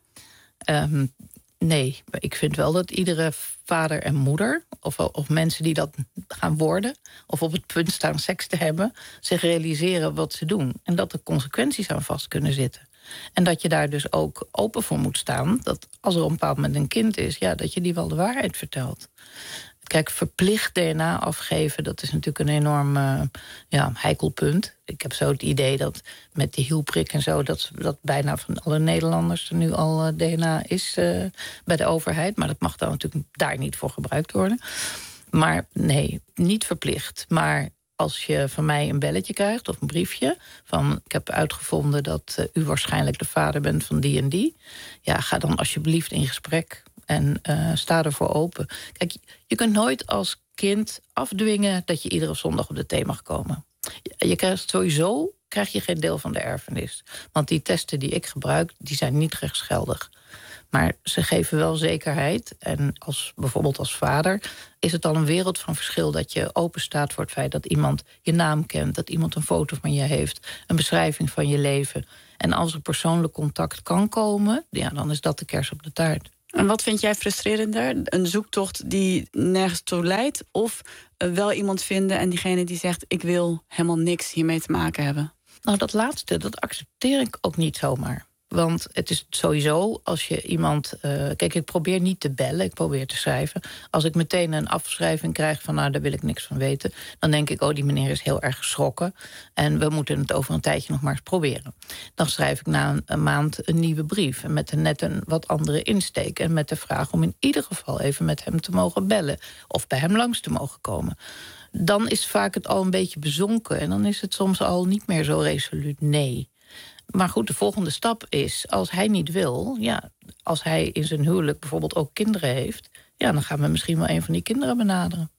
Um, nee, ik vind wel dat iedere vader en moeder, of, of mensen die dat gaan worden, of op het punt staan seks te hebben, zich realiseren wat ze doen. En dat er consequenties aan vast kunnen zitten. En dat je daar dus ook open voor moet staan, dat als er op een bepaald moment een kind is, ja, dat je die wel de waarheid vertelt. Kijk, verplicht D N A afgeven, dat is natuurlijk een enorm uh, ja, heikel punt. Ik heb zo het idee dat met die hielprik en zo, dat, dat bijna van alle Nederlanders er nu al uh, D N A is uh, bij de overheid. Maar dat mag dan natuurlijk daar niet voor gebruikt worden. Maar nee, niet verplicht. Maar als je van mij een belletje krijgt of een briefje van, ik heb uitgevonden dat uh, u waarschijnlijk de vader bent van die en die. Ja, ga dan alsjeblieft in gesprek. En uh, sta ervoor open. Kijk, je kunt nooit als kind afdwingen dat je iedere zondag op de thee mag komen. Je krijgt sowieso krijg je geen deel van de erfenis. Want die testen die ik gebruik, die zijn niet rechtsgeldig. Maar ze geven wel zekerheid. En als, bijvoorbeeld als vader is het al een wereld van verschil dat je open staat voor het feit dat iemand je naam kent, dat iemand een foto van je heeft, een beschrijving van je leven. En als er persoonlijk contact kan komen, ja, dan is dat de kers op de taart. En wat vind jij frustrerender? Een zoektocht die nergens toe leidt? Of wel iemand vinden en diegene die zegt, ik wil helemaal niks hiermee te maken hebben? Nou, dat laatste, dat accepteer ik ook niet zomaar. Want het is sowieso, als je iemand... Uh, kijk, ik probeer niet te bellen, ik probeer te schrijven. Als ik meteen een afschrijving krijg van, nou, daar wil ik niks van weten, dan denk ik, oh, die meneer is heel erg geschrokken. En we moeten het over een tijdje nog maar eens proberen. Dan schrijf ik na een, een maand een nieuwe brief. En met een net een wat andere insteek. En met de vraag om in ieder geval even met hem te mogen bellen. Of bij hem langs te mogen komen. Dan is vaak het al een beetje bezonken. En dan is het soms al niet meer zo resoluut nee. Maar goed, de volgende stap is, als hij niet wil, ja, als hij in zijn huwelijk bijvoorbeeld ook kinderen heeft, ja, dan gaan we misschien wel een van die kinderen benaderen.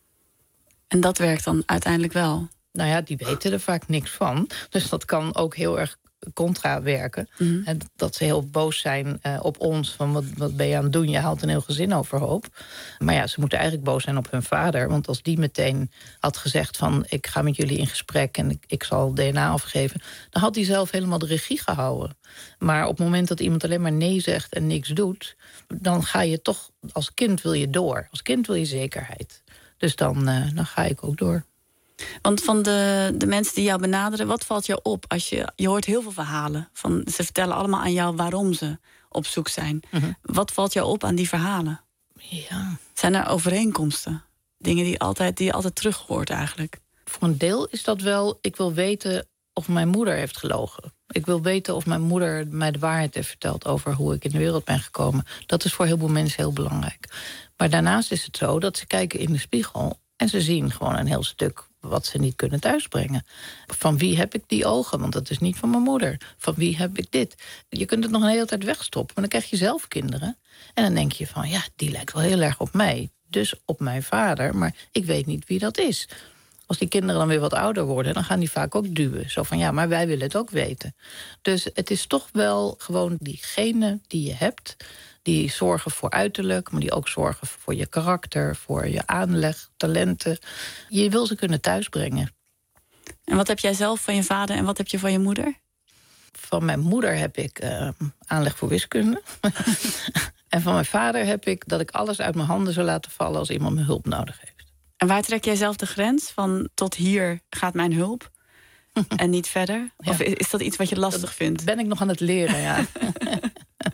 En dat werkt dan uiteindelijk wel? Nou ja, die weten er vaak niks van. Dus dat kan ook heel erg contra werken. Mm-hmm. En dat ze heel boos zijn uh, op ons. Van wat, wat ben je aan het doen? Je haalt een heel gezin overhoop. Maar ja, ze moeten eigenlijk boos zijn op hun vader. Want als die meteen had gezegd van, ik ga met jullie in gesprek en ik, ik zal D N A afgeven, dan had hij zelf helemaal de regie gehouden. Maar op het moment dat iemand alleen maar nee zegt en niks doet, dan ga je toch, als kind wil je door. Als kind wil je zekerheid. Dus dan, uh, dan ga ik ook door. Want van de, de mensen die jou benaderen, wat valt jou op? Als je, je hoort heel veel verhalen. Van, ze vertellen allemaal aan jou waarom ze op zoek zijn. Mm-hmm. Wat valt jou op aan die verhalen? Ja. Zijn er overeenkomsten? Dingen die, altijd, die je altijd terug hoort eigenlijk? Voor een deel is dat wel, ik wil weten of mijn moeder heeft gelogen. Ik wil weten of mijn moeder mij de waarheid heeft verteld over hoe ik in de wereld ben gekomen. Dat is voor heel veel mensen heel belangrijk. Maar daarnaast is het zo dat ze kijken in de spiegel en ze zien gewoon een heel stuk wat ze niet kunnen thuisbrengen. Van wie heb ik die ogen? Want dat is niet van mijn moeder. Van wie heb ik dit? Je kunt het nog een hele tijd wegstoppen, maar dan krijg je zelf kinderen. En dan denk je van, ja, die lijkt wel heel erg op mij. Dus op mijn vader, maar ik weet niet wie dat is. Als die kinderen dan weer wat ouder worden, dan gaan die vaak ook duwen. Zo van, ja, maar wij willen het ook weten. Dus het is toch wel gewoon diegene die je hebt, die zorgen voor uiterlijk, maar die ook zorgen voor je karakter, voor je aanleg, talenten. Je wil ze kunnen thuisbrengen. En wat heb jij zelf van je vader en wat heb je van je moeder? Van mijn moeder heb ik uh, aanleg voor wiskunde. En van mijn vader heb ik dat ik alles uit mijn handen zou laten vallen als iemand me hulp nodig heeft. En waar trek jij zelf de grens van tot hier gaat mijn hulp en niet verder? Ja. Of is dat iets wat je lastig dat vindt? Ben ik nog aan het leren, ja.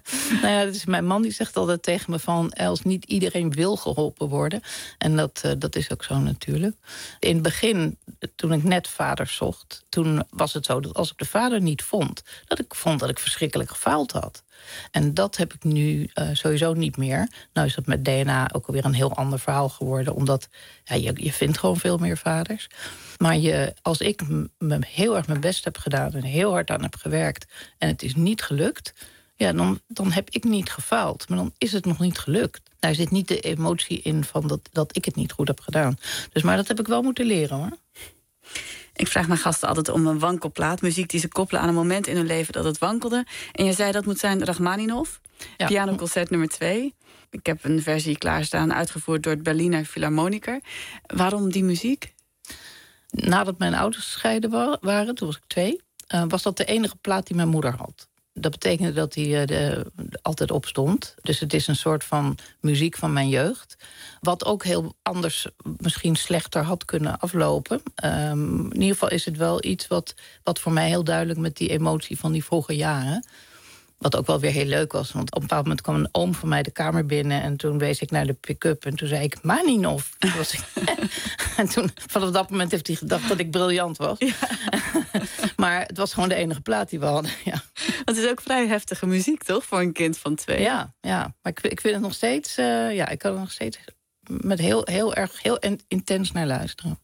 Nou ja, dat is mijn man die zegt altijd tegen me van... Els, niet iedereen wil geholpen worden. En dat, uh, dat is ook zo natuurlijk. In het begin, toen ik net vader zocht... toen was het zo dat als ik de vader niet vond... dat ik vond dat ik verschrikkelijk gefaald had. En dat heb ik nu uh, sowieso niet meer. Nou is dat met D N A ook alweer een heel ander verhaal geworden. Omdat ja, je, je vindt gewoon veel meer vaders. Maar je, als ik m- me heel erg mijn best heb gedaan... en heel hard aan heb gewerkt en het is niet gelukt... ja, dan, dan heb ik niet gefaald. Maar dan is het nog niet gelukt. Daar zit niet de emotie in van dat, dat ik het niet goed heb gedaan. Dus, maar dat heb ik wel moeten leren, hoor. Ik vraag mijn gasten altijd om een wankelplaat. Muziek die ze koppelen aan een moment in hun leven dat het wankelde. En je zei dat moet zijn Rachmaninov. Ja. Pianoconcert nummer twee. Ik heb een versie klaarstaan, uitgevoerd door het Berliner Philharmoniker. Waarom die muziek? Nadat mijn ouders gescheiden wa- waren, toen was ik twee... Uh, was dat de enige plaat die mijn moeder had. Dat betekende dat hij uh, de, de, altijd opstond. Dus het is een soort van muziek van mijn jeugd. Wat ook heel anders, misschien slechter had kunnen aflopen. Um, in ieder geval is het wel iets wat, wat voor mij heel duidelijk... met die emotie van die vroege jaren... Wat ook wel weer heel leuk was. Want op een bepaald moment kwam een oom van mij de kamer binnen... en toen wees ik naar de pick-up en toen zei ik... Maninov. Was ik... en toen, vanaf dat moment heeft hij gedacht dat ik briljant was. Ja. Maar het was gewoon de enige plaat die we hadden, ja. Het is ook vrij heftige muziek, toch? Voor een kind van twee. Ja, ja. Maar ik, ik vind het nog steeds... Uh, ja, ik kan er nog steeds met heel, heel erg heel intens naar luisteren.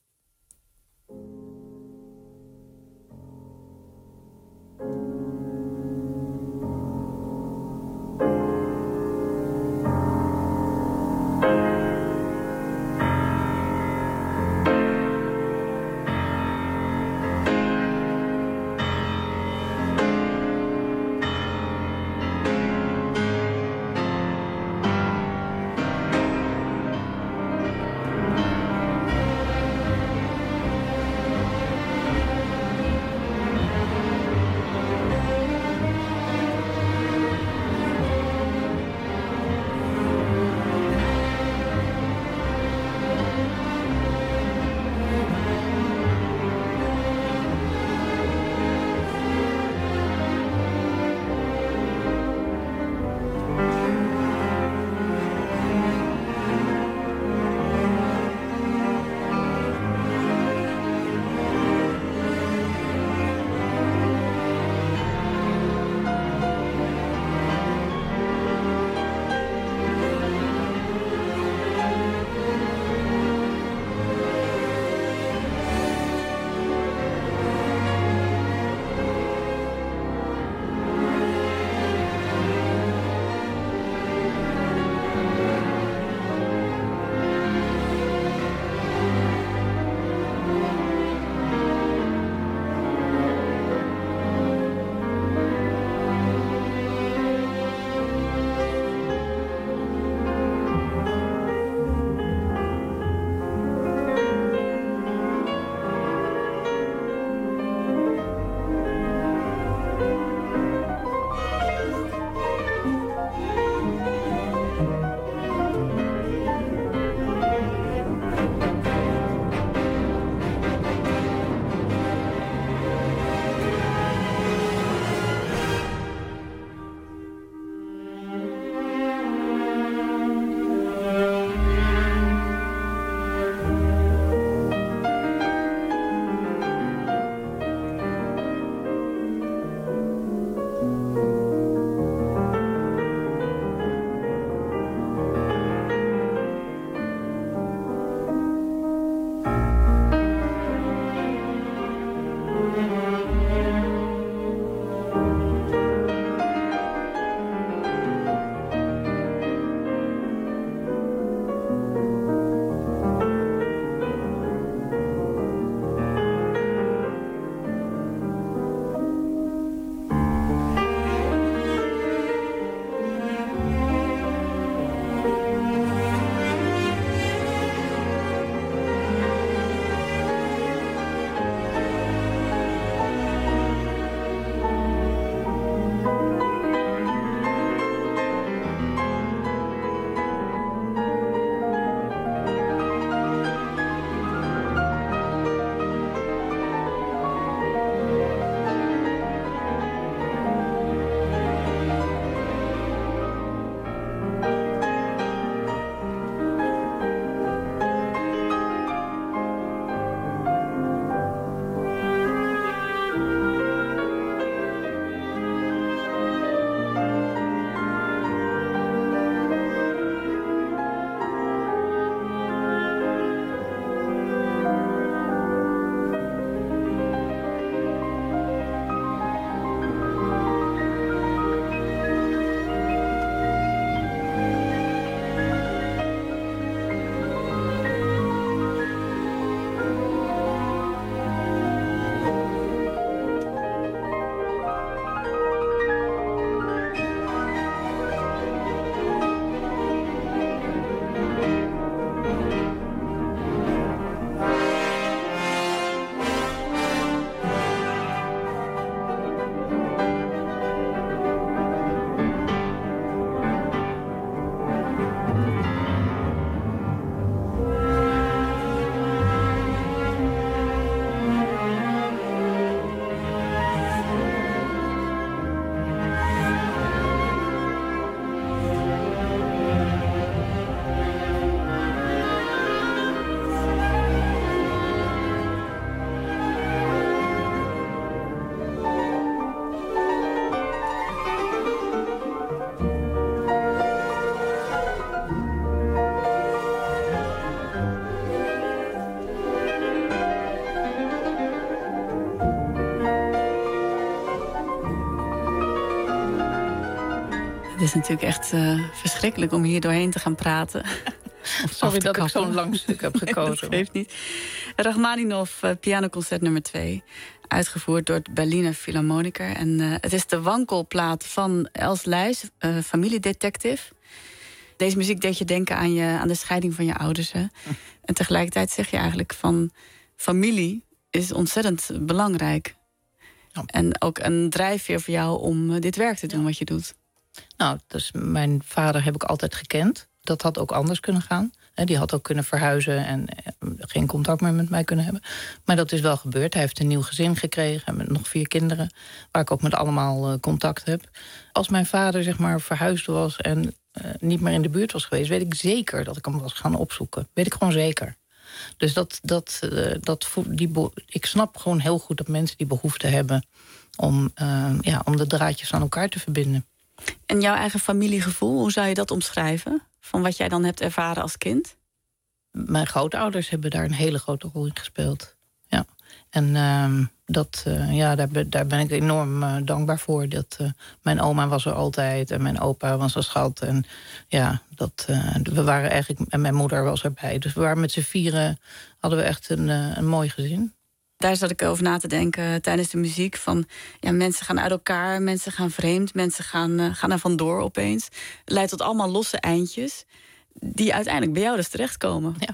Het is natuurlijk echt uh, verschrikkelijk om hier doorheen te gaan praten. Sorry dat kappen. ik zo'n lang stuk heb gekozen. Dat geeft niet. Rachmaninov, uh, pianoconcert nummer twee. Uitgevoerd door het Berliner Philharmoniker. En uh, het is de wankelplaat van Els Leijs, uh, familiedetective. Deze muziek deed je denken aan, je, aan de scheiding van je ouders. Hè? Hm. En tegelijkertijd zeg je eigenlijk van... familie is ontzettend belangrijk. Ja. En ook een drijfveer voor jou om uh, dit werk te doen, ja. wat je doet. Nou, dus mijn vader heb ik altijd gekend. Dat had ook anders kunnen gaan. Die had ook kunnen verhuizen en geen contact meer met mij kunnen hebben. Maar dat is wel gebeurd. Hij heeft een nieuw gezin gekregen met nog vier kinderen... waar ik ook met allemaal contact heb. Als mijn vader zeg maar verhuisd was en uh, niet meer in de buurt was geweest... weet ik zeker dat ik hem was gaan opzoeken. Weet ik gewoon zeker. Dus dat, dat, uh, dat, die, ik snap gewoon heel goed dat mensen die behoefte hebben... om, uh, ja, om de draadjes aan elkaar te verbinden. En jouw eigen familiegevoel, hoe zou je dat omschrijven? Van wat jij dan hebt ervaren als kind? Mijn grootouders hebben daar een hele grote rol in gespeeld. Ja. En uh, dat, uh, ja, daar, ben, daar ben ik enorm uh, dankbaar voor. Dat, uh, mijn oma was er altijd en mijn opa was een schat. En ja, dat, uh, we waren eigenlijk, en mijn moeder was erbij. Dus we waren met z'n vieren, hadden we echt een, uh, een mooi gezin. Daar zat ik over na te denken tijdens de muziek. Van, ja, mensen gaan uit elkaar, mensen gaan vreemd... mensen gaan, uh, gaan er vandoor opeens. Het leidt tot allemaal losse eindjes... die uiteindelijk bij jou dus terechtkomen. Ja.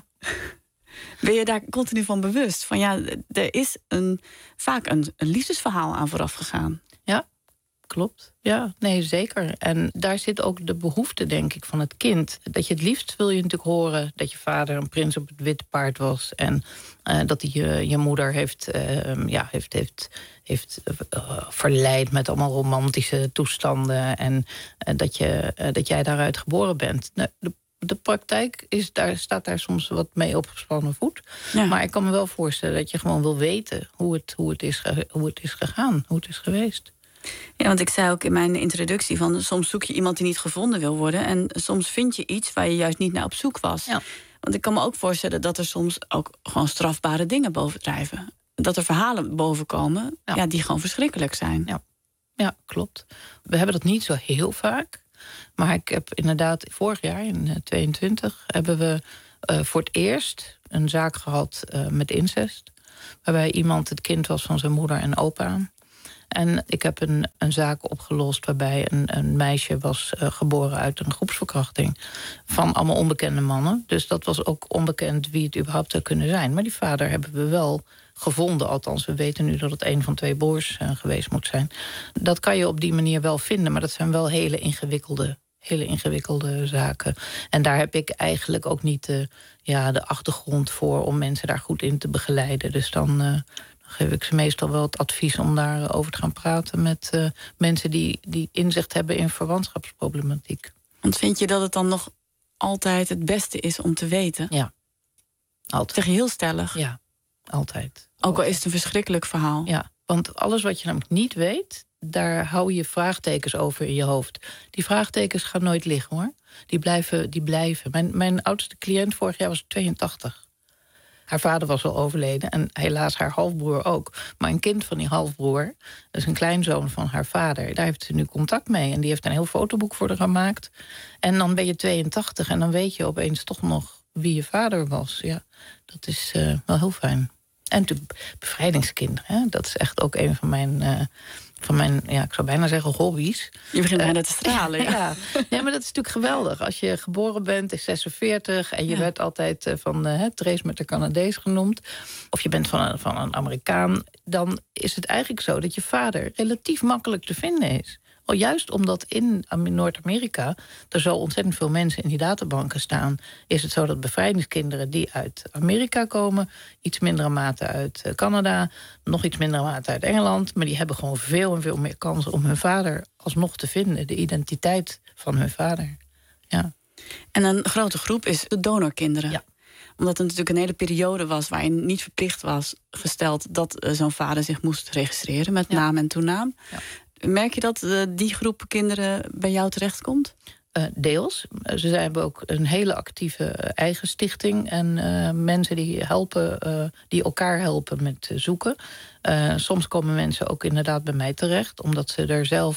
Ben je daar continu van bewust? Van ja, er is een, vaak een, een liefdesverhaal aan vooraf gegaan. Ja, klopt. Ja, nee, zeker. En daar zit ook de behoefte, denk ik, van het kind. Dat je het liefst wil je natuurlijk horen... dat je vader een prins op het witte paard was... en uh, dat hij je, je moeder heeft, uh, ja, heeft, heeft, heeft uh, verleid met allemaal romantische toestanden... en uh, dat, je, uh, dat jij daaruit geboren bent. Nou, de De praktijk is daar, staat daar soms wat mee op gespannen voet. Ja. Maar ik kan me wel voorstellen dat je gewoon wil weten... hoe het, hoe het, is, hoe het is gegaan, hoe het is geweest. Ja, want ik zei ook in mijn introductie... van soms zoek je iemand die niet gevonden wil worden... en soms vind je iets waar je juist niet naar op zoek was. Ja. Want ik kan me ook voorstellen dat er soms ook gewoon strafbare dingen bovendrijven. Dat er verhalen bovenkomen ja. Ja, die gewoon verschrikkelijk zijn. Ja. Ja, klopt. We hebben dat niet zo heel vaak... Maar ik heb inderdaad vorig jaar, in tweeëntwintig... hebben we uh, voor het eerst een zaak gehad uh, met incest. Waarbij iemand het kind was van zijn moeder en opa. En ik heb een, een zaak opgelost waarbij een, een meisje was uh, geboren uit een groepsverkrachting. Van allemaal onbekende mannen. Dus dat was ook onbekend wie het überhaupt zou kunnen zijn. Maar die vader hebben we wel gevonden. Althans, we weten nu dat het een van twee broers uh, geweest moet zijn. Dat kan je op die manier wel vinden. Maar dat zijn wel hele ingewikkelde, hele ingewikkelde zaken. En daar heb ik eigenlijk ook niet de, ja, de achtergrond voor... om mensen daar goed in te begeleiden. Dus dan... Uh, geef ik ze meestal wel het advies om daarover te gaan praten... met uh, mensen die, die inzicht hebben in verwantschapsproblematiek. Want vind je dat het dan nog altijd het beste is om te weten? Ja, altijd. Zeg je heel stellig? Ja, altijd. Ook al is het een verschrikkelijk verhaal. Ja, want alles wat je namelijk niet weet... daar hou je vraagtekens over in je hoofd. Die vraagtekens gaan nooit liggen, hoor. Die blijven. Die blijven. Mijn, mijn oudste cliënt vorig jaar was tweeëntachtig. Haar vader was al overleden en helaas haar halfbroer ook. Maar een kind van die halfbroer, dat is een kleinzoon van haar vader... daar heeft ze nu contact mee en die heeft een heel fotoboek voor haar gemaakt. En dan ben je tweeëntachtig en dan weet je opeens toch nog wie je vader was. Ja, dat is uh, wel heel fijn. En natuurlijk bevrijdingskinderen, hè? Dat is echt ook een van mijn... Uh, van mijn, ja, ik zou bijna zeggen hobby's. Je begint bijna te stralen. Ja. Ja. Ja, maar dat is natuurlijk geweldig. Als je geboren bent in zesenveertig... en je ja. werd altijd van uh, Trace met de Canadees genoemd... of je bent van een, van een Amerikaan... dan is het eigenlijk zo dat je vader relatief makkelijk te vinden is. Al juist omdat in Noord-Amerika er zo ontzettend veel mensen in die databanken staan... is het zo dat bevrijdingskinderen die uit Amerika komen... iets mindere mate uit Canada, nog iets mindere mate uit Engeland... maar die hebben gewoon veel en veel meer kansen om hun vader alsnog te vinden. De identiteit van hun vader. Ja. En een grote groep is de donorkinderen. Ja. Omdat het natuurlijk een hele periode was waarin niet verplicht was gesteld... dat zo'n vader zich moest registreren met ja. naam en toenaam. Ja. Merk je dat uh, die groep kinderen bij jou terechtkomt? Uh, deels. Ze hebben ook een hele actieve uh, eigen stichting... en uh, mensen die, helpen, uh, die elkaar helpen met uh, zoeken. Uh, soms komen mensen ook inderdaad bij mij terecht... omdat ze er zelf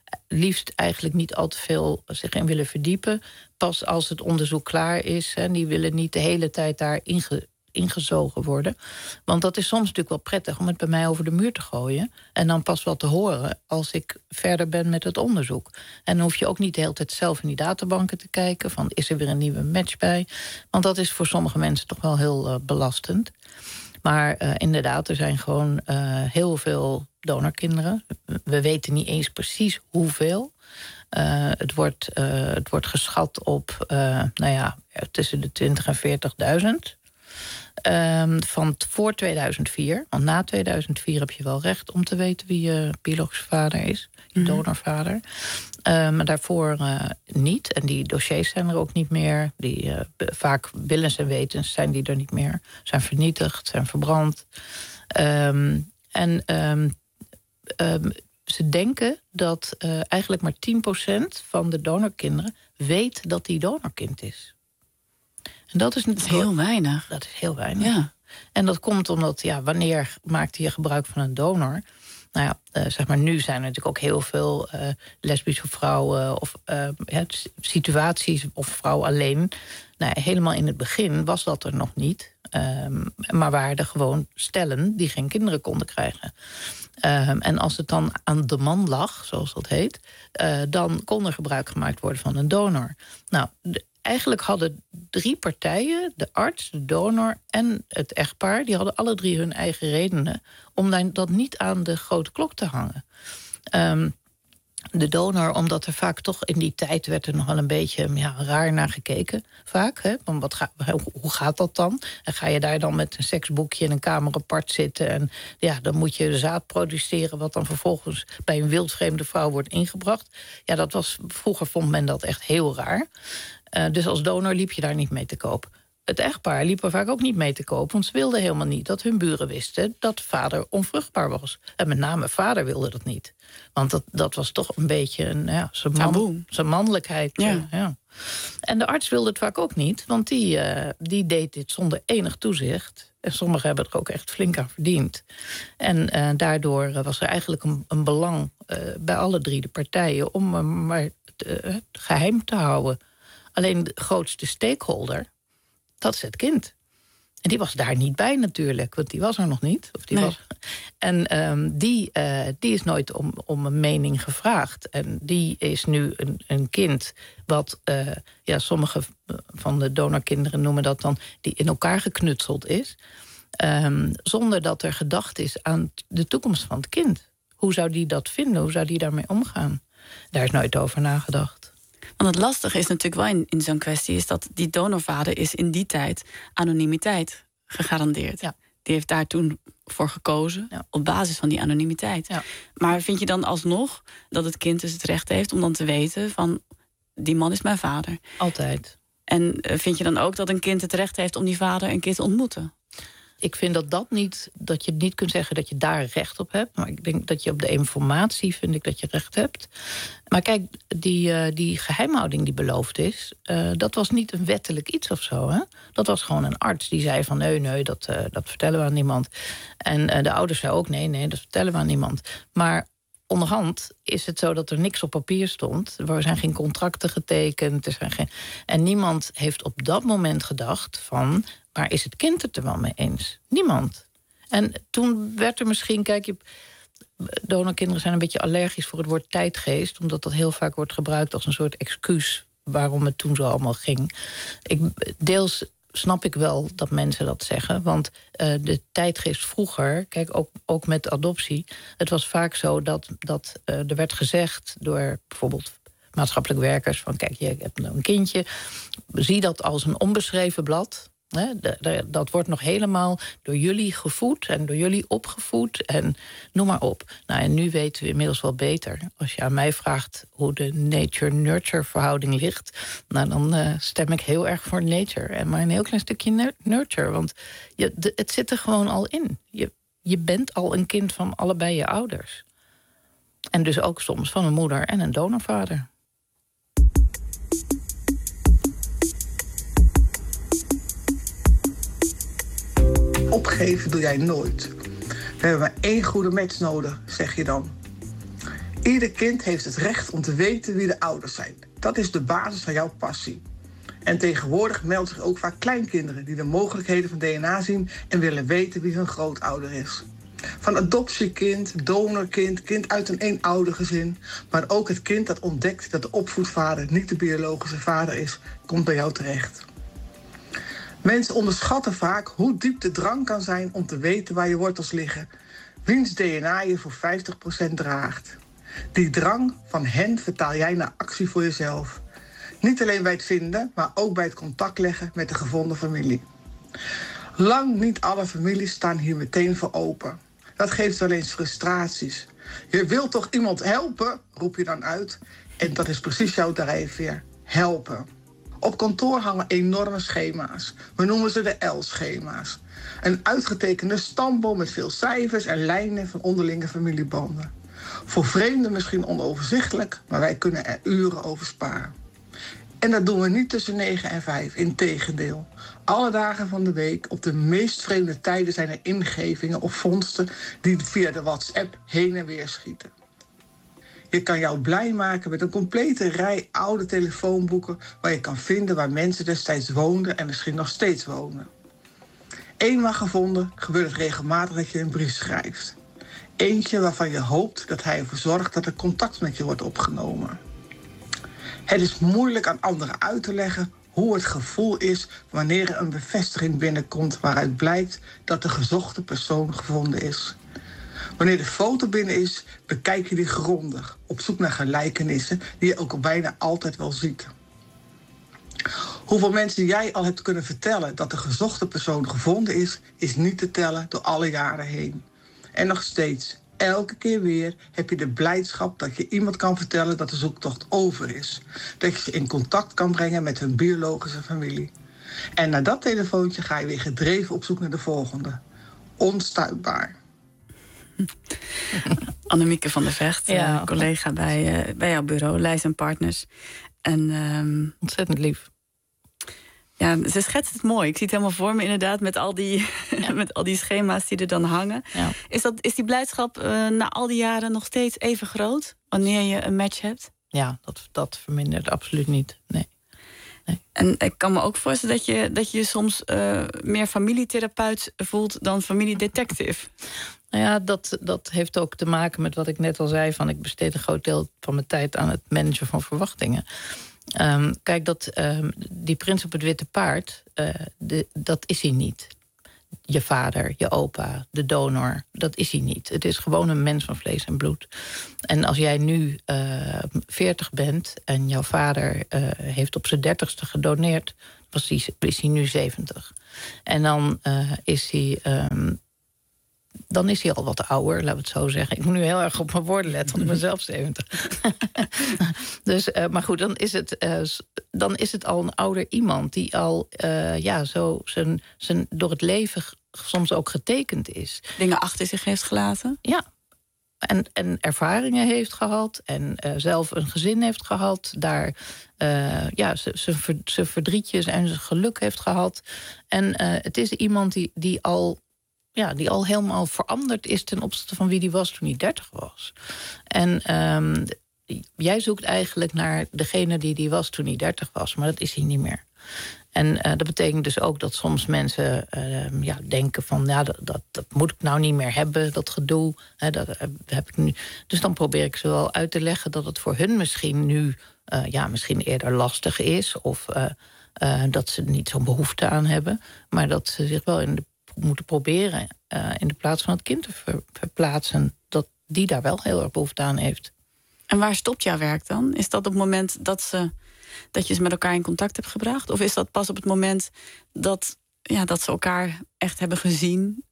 liefst eigenlijk niet al te veel zich in willen verdiepen. Pas als het onderzoek klaar is. En die willen niet de hele tijd daar inge, ingezogen worden. Want dat is soms natuurlijk wel prettig om het bij mij over de muur te gooien. En dan pas wel te horen als ik verder ben met het onderzoek. En dan hoef je ook niet de hele tijd zelf in die databanken te kijken. Van is er weer een nieuwe match bij? Want dat is voor sommige mensen toch wel heel uh, belastend. Maar uh, inderdaad, er zijn gewoon uh, heel veel donorkinderen. We weten niet eens precies hoeveel. Uh, het, wordt, uh, het wordt geschat op uh, nou ja, tussen de twintig en veertigduizend. Um, van t- voor tweeduizend vier. Want na tweeduizend vier heb je wel recht om te weten wie je biologische vader is. Je Mm-hmm. donorvader. Uh, maar daarvoor uh, niet. En die dossiers zijn er ook niet meer. Die, uh, b- vaak willens en wetens zijn die er niet meer. Zijn vernietigd, zijn verbrand. Um, en um, um, ze denken dat uh, eigenlijk maar tien procent van de donorkinderen weet dat die donorkind is. En dat is, Dat is heel weinig. Dat is heel weinig. Ja. En dat komt omdat, ja, wanneer maakte je gebruik van een donor? Nou ja, uh, zeg maar, nu zijn er natuurlijk ook heel veel uh, lesbische vrouwen of uh, ja, situaties of vrouwen alleen. Nou, helemaal in het begin was dat er nog niet. Um, maar waren er gewoon stellen die geen kinderen konden krijgen. Um, en als het dan aan de man lag, zoals dat heet, uh, dan kon er gebruik gemaakt worden van een donor. Nou, de, eigenlijk hadden drie partijen, de arts, de donor en het echtpaar, die hadden alle drie hun eigen redenen om dat niet aan de grote klok te hangen. Um, de donor, omdat er vaak toch in die tijd werd er nog wel een beetje ja, raar naar gekeken. Vaak, hè? Want wat ga, hoe gaat dat dan? En ga je daar dan met een seksboekje in een kamer apart zitten en ja, dan moet je zaad produceren wat dan vervolgens bij een wildvreemde vrouw wordt ingebracht. Ja, dat was, vroeger vond men dat echt heel raar. Uh, dus als donor liep je daar niet mee te koop. Het echtpaar liep er vaak ook niet mee te koop, want ze wilden helemaal niet dat hun buren wisten dat vader onvruchtbaar was. En met name vader wilde dat niet. Want dat, dat was toch een beetje een, ja, zijn, man, zijn mannelijkheid. Ja. Uh, ja. En de arts wilde het vaak ook niet, want die, uh, die deed dit zonder enig toezicht. En sommigen hebben er ook echt flink aan verdiend. En uh, daardoor was er eigenlijk een, een belang uh, bij alle drie de partijen om uh, maar het uh, geheim te houden. Alleen de grootste stakeholder, dat is het kind. En die was daar niet bij natuurlijk, want die was er nog niet. Of die nee. was... En um, die, uh, die is nooit om, om een mening gevraagd. En die is nu een, een kind wat, uh, ja, sommige van de donorkinderen noemen dat dan, die in elkaar geknutseld is. Um, zonder dat er gedacht is aan de toekomst van het kind. Hoe zou die dat vinden? Hoe zou die daarmee omgaan? Daar is nooit over nagedacht. Want het lastige is natuurlijk wel in, in zo'n kwestie, is dat die donorvader is in die tijd anonimiteit gegarandeerd. Ja. Die heeft daar toen voor gekozen, ja, op basis van die anonimiteit. Ja. Maar vind je dan alsnog dat het kind dus het recht heeft om dan te weten van, die man is mijn vader? Altijd. En vind je dan ook dat een kind het recht heeft om die vader een keer te ontmoeten? Ik vind dat dat niet, dat je niet kunt zeggen dat je daar recht op hebt. Maar ik denk dat je op de informatie, vind ik dat je recht hebt. Maar kijk, die, uh, die geheimhouding die beloofd is, Uh, dat was niet een wettelijk iets of zo. Hè? Dat was gewoon een arts die zei van nee, nee, dat, uh, dat vertellen we aan niemand. En uh, de ouders zeiden ook nee, nee, dat vertellen we aan niemand. Maar onderhand is het zo dat er niks op papier stond. Er zijn geen contracten getekend. Er zijn geen... En niemand heeft op dat moment gedacht van, maar is het kind het er wel mee eens? Niemand. En toen werd er misschien, kijk, je, donorkinderen zijn een beetje allergisch voor het woord tijdgeest, omdat dat heel vaak wordt gebruikt als een soort excuus waarom het toen zo allemaal ging. Ik, deels snap ik wel dat mensen dat zeggen, want uh, de tijdgeest vroeger, kijk, ook, ook met adoptie, het was vaak zo dat, dat uh, er werd gezegd door bijvoorbeeld maatschappelijk werkers van, kijk, je hebt een kindje, zie dat als een onbeschreven blad. He, de, de, dat wordt nog helemaal door jullie gevoed en door jullie opgevoed en noem maar op. Nou, en nu weten we inmiddels wel beter. Als je aan mij vraagt hoe de nature-nurture verhouding ligt, nou, dan uh, stem ik heel erg voor nature. En maar een heel klein stukje nurture, want je, de, het zit er gewoon al in. Je, je bent al een kind van allebei je ouders. En dus ook soms van een moeder en een donorvader. Opgeven doe jij nooit. We hebben maar één goede match nodig, zeg je dan. Ieder kind heeft het recht om te weten wie de ouders zijn. Dat is de basis van jouw passie. En tegenwoordig melden zich ook vaak kleinkinderen die de mogelijkheden van D N A zien en willen weten wie hun grootouder is. Van adoptiekind, donorkind, kind uit een eenoudergezin, maar ook het kind dat ontdekt dat de opvoedvader niet de biologische vader is, komt bij jou terecht. Mensen onderschatten vaak hoe diep de drang kan zijn om te weten waar je wortels liggen, wiens D N A je voor vijftig procent draagt. Die drang van hen vertaal jij naar actie voor jezelf. Niet alleen bij het vinden, maar ook bij het contact leggen met de gevonden familie. Lang niet alle families staan hier meteen voor open. Dat geeft wel eens frustraties. Je wilt toch iemand helpen, roep je dan uit. En dat is precies jouw drijfveer. Helpen. Op kantoor hangen enorme schema's. We noemen ze de L-schema's. Een uitgetekende stamboom met veel cijfers en lijnen van onderlinge familiebanden. Voor vreemden misschien onoverzichtelijk, maar wij kunnen er uren over sparen. En dat doen we niet tussen negen en vijf, integendeel. Alle dagen van de week, op de meest vreemde tijden, zijn er ingevingen of vondsten die via de WhatsApp heen en weer schieten. Je kan jou blij maken met een complete rij oude telefoonboeken waar je kan vinden waar mensen destijds woonden en misschien nog steeds wonen. Eenmaal gevonden gebeurt het regelmatig dat je een brief schrijft. Eentje waarvan je hoopt dat hij ervoor zorgt dat er contact met je wordt opgenomen. Het is moeilijk aan anderen uit te leggen hoe het gevoel is wanneer er een bevestiging binnenkomt waaruit blijkt dat de gezochte persoon gevonden is. Wanneer de foto binnen is, bekijk je die grondig, op zoek naar gelijkenissen die je ook al bijna altijd wel ziet. Hoeveel mensen jij al hebt kunnen vertellen dat de gezochte persoon gevonden is, is niet te tellen door alle jaren heen. En nog steeds, elke keer weer heb je de blijdschap dat je iemand kan vertellen dat de zoektocht over is. Dat je ze in contact kan brengen met hun biologische familie. En na dat telefoontje ga je weer gedreven op zoek naar de volgende. Onstuitbaar. Annemieke van der Vecht, Ja. uh, collega bij, uh, bij jouw bureau, Lijs en Partners. En, um, Ontzettend lief. Ja, ze schetst het mooi. Ik zie het helemaal voor me inderdaad met al die, ja. met al die schema's die er dan hangen. Ja. Is, dat, is die blijdschap uh, na al die jaren nog steeds even groot wanneer je een match hebt? Ja, dat, dat vermindert absoluut niet. Nee. nee. En ik kan me ook voorstellen dat je dat je soms uh, meer familietherapeut voelt dan familiedetective. Nou ja, dat, dat heeft ook te maken met wat ik net al zei. Van ik besteed een groot deel van mijn tijd aan het managen van verwachtingen. Um, kijk, dat, um, die prins op het witte paard, uh, de, dat is hij niet. Je vader, je opa, de donor, dat is hij niet. Het is gewoon een mens van vlees en bloed. En als jij nu uh, veertig bent en jouw vader uh, heeft op zijn dertigste gedoneerd, was hij, is hij nu zeventig. En dan uh, is hij... Um, dan is hij al wat ouder, laten we het zo zeggen. Ik moet nu heel erg op mijn woorden letten, want ik ben zelf zeventig. dus, uh, maar goed, dan is, het, uh, dan is het al een ouder iemand die al uh, ja, zo zijn, zijn, door het leven soms ook getekend is. Dingen achter zich heeft gelaten? Ja. En, en ervaringen heeft gehad en uh, zelf een gezin heeft gehad. Daar uh, ja, zijn verdrietjes en zijn geluk heeft gehad. En uh, het is iemand die, die al... Ja, die al helemaal veranderd is ten opzichte van wie die was toen hij dertig was. En um, jij zoekt eigenlijk naar degene die die was toen hij dertig was, maar dat is hij niet meer. En uh, dat betekent dus ook dat soms mensen uh, ja, denken van... ja, dat, dat, dat moet ik nou niet meer hebben, dat gedoe. Hè, dat heb ik nu. Dus dan probeer ik ze wel uit te leggen dat het voor hun misschien nu... Uh, ja, misschien eerder lastig is of uh, uh, dat ze er niet zo'n behoefte aan hebben. Maar dat ze zich wel in de moeten proberen uh, in de plaats van het kind te ver, verplaatsen, dat die daar wel heel erg behoefte aan heeft. En waar stopt jouw werk dan? Is dat op het moment dat, ze, dat je ze met elkaar in contact hebt gebracht? Of is dat pas op het moment dat, ja, dat ze elkaar echt hebben gezien?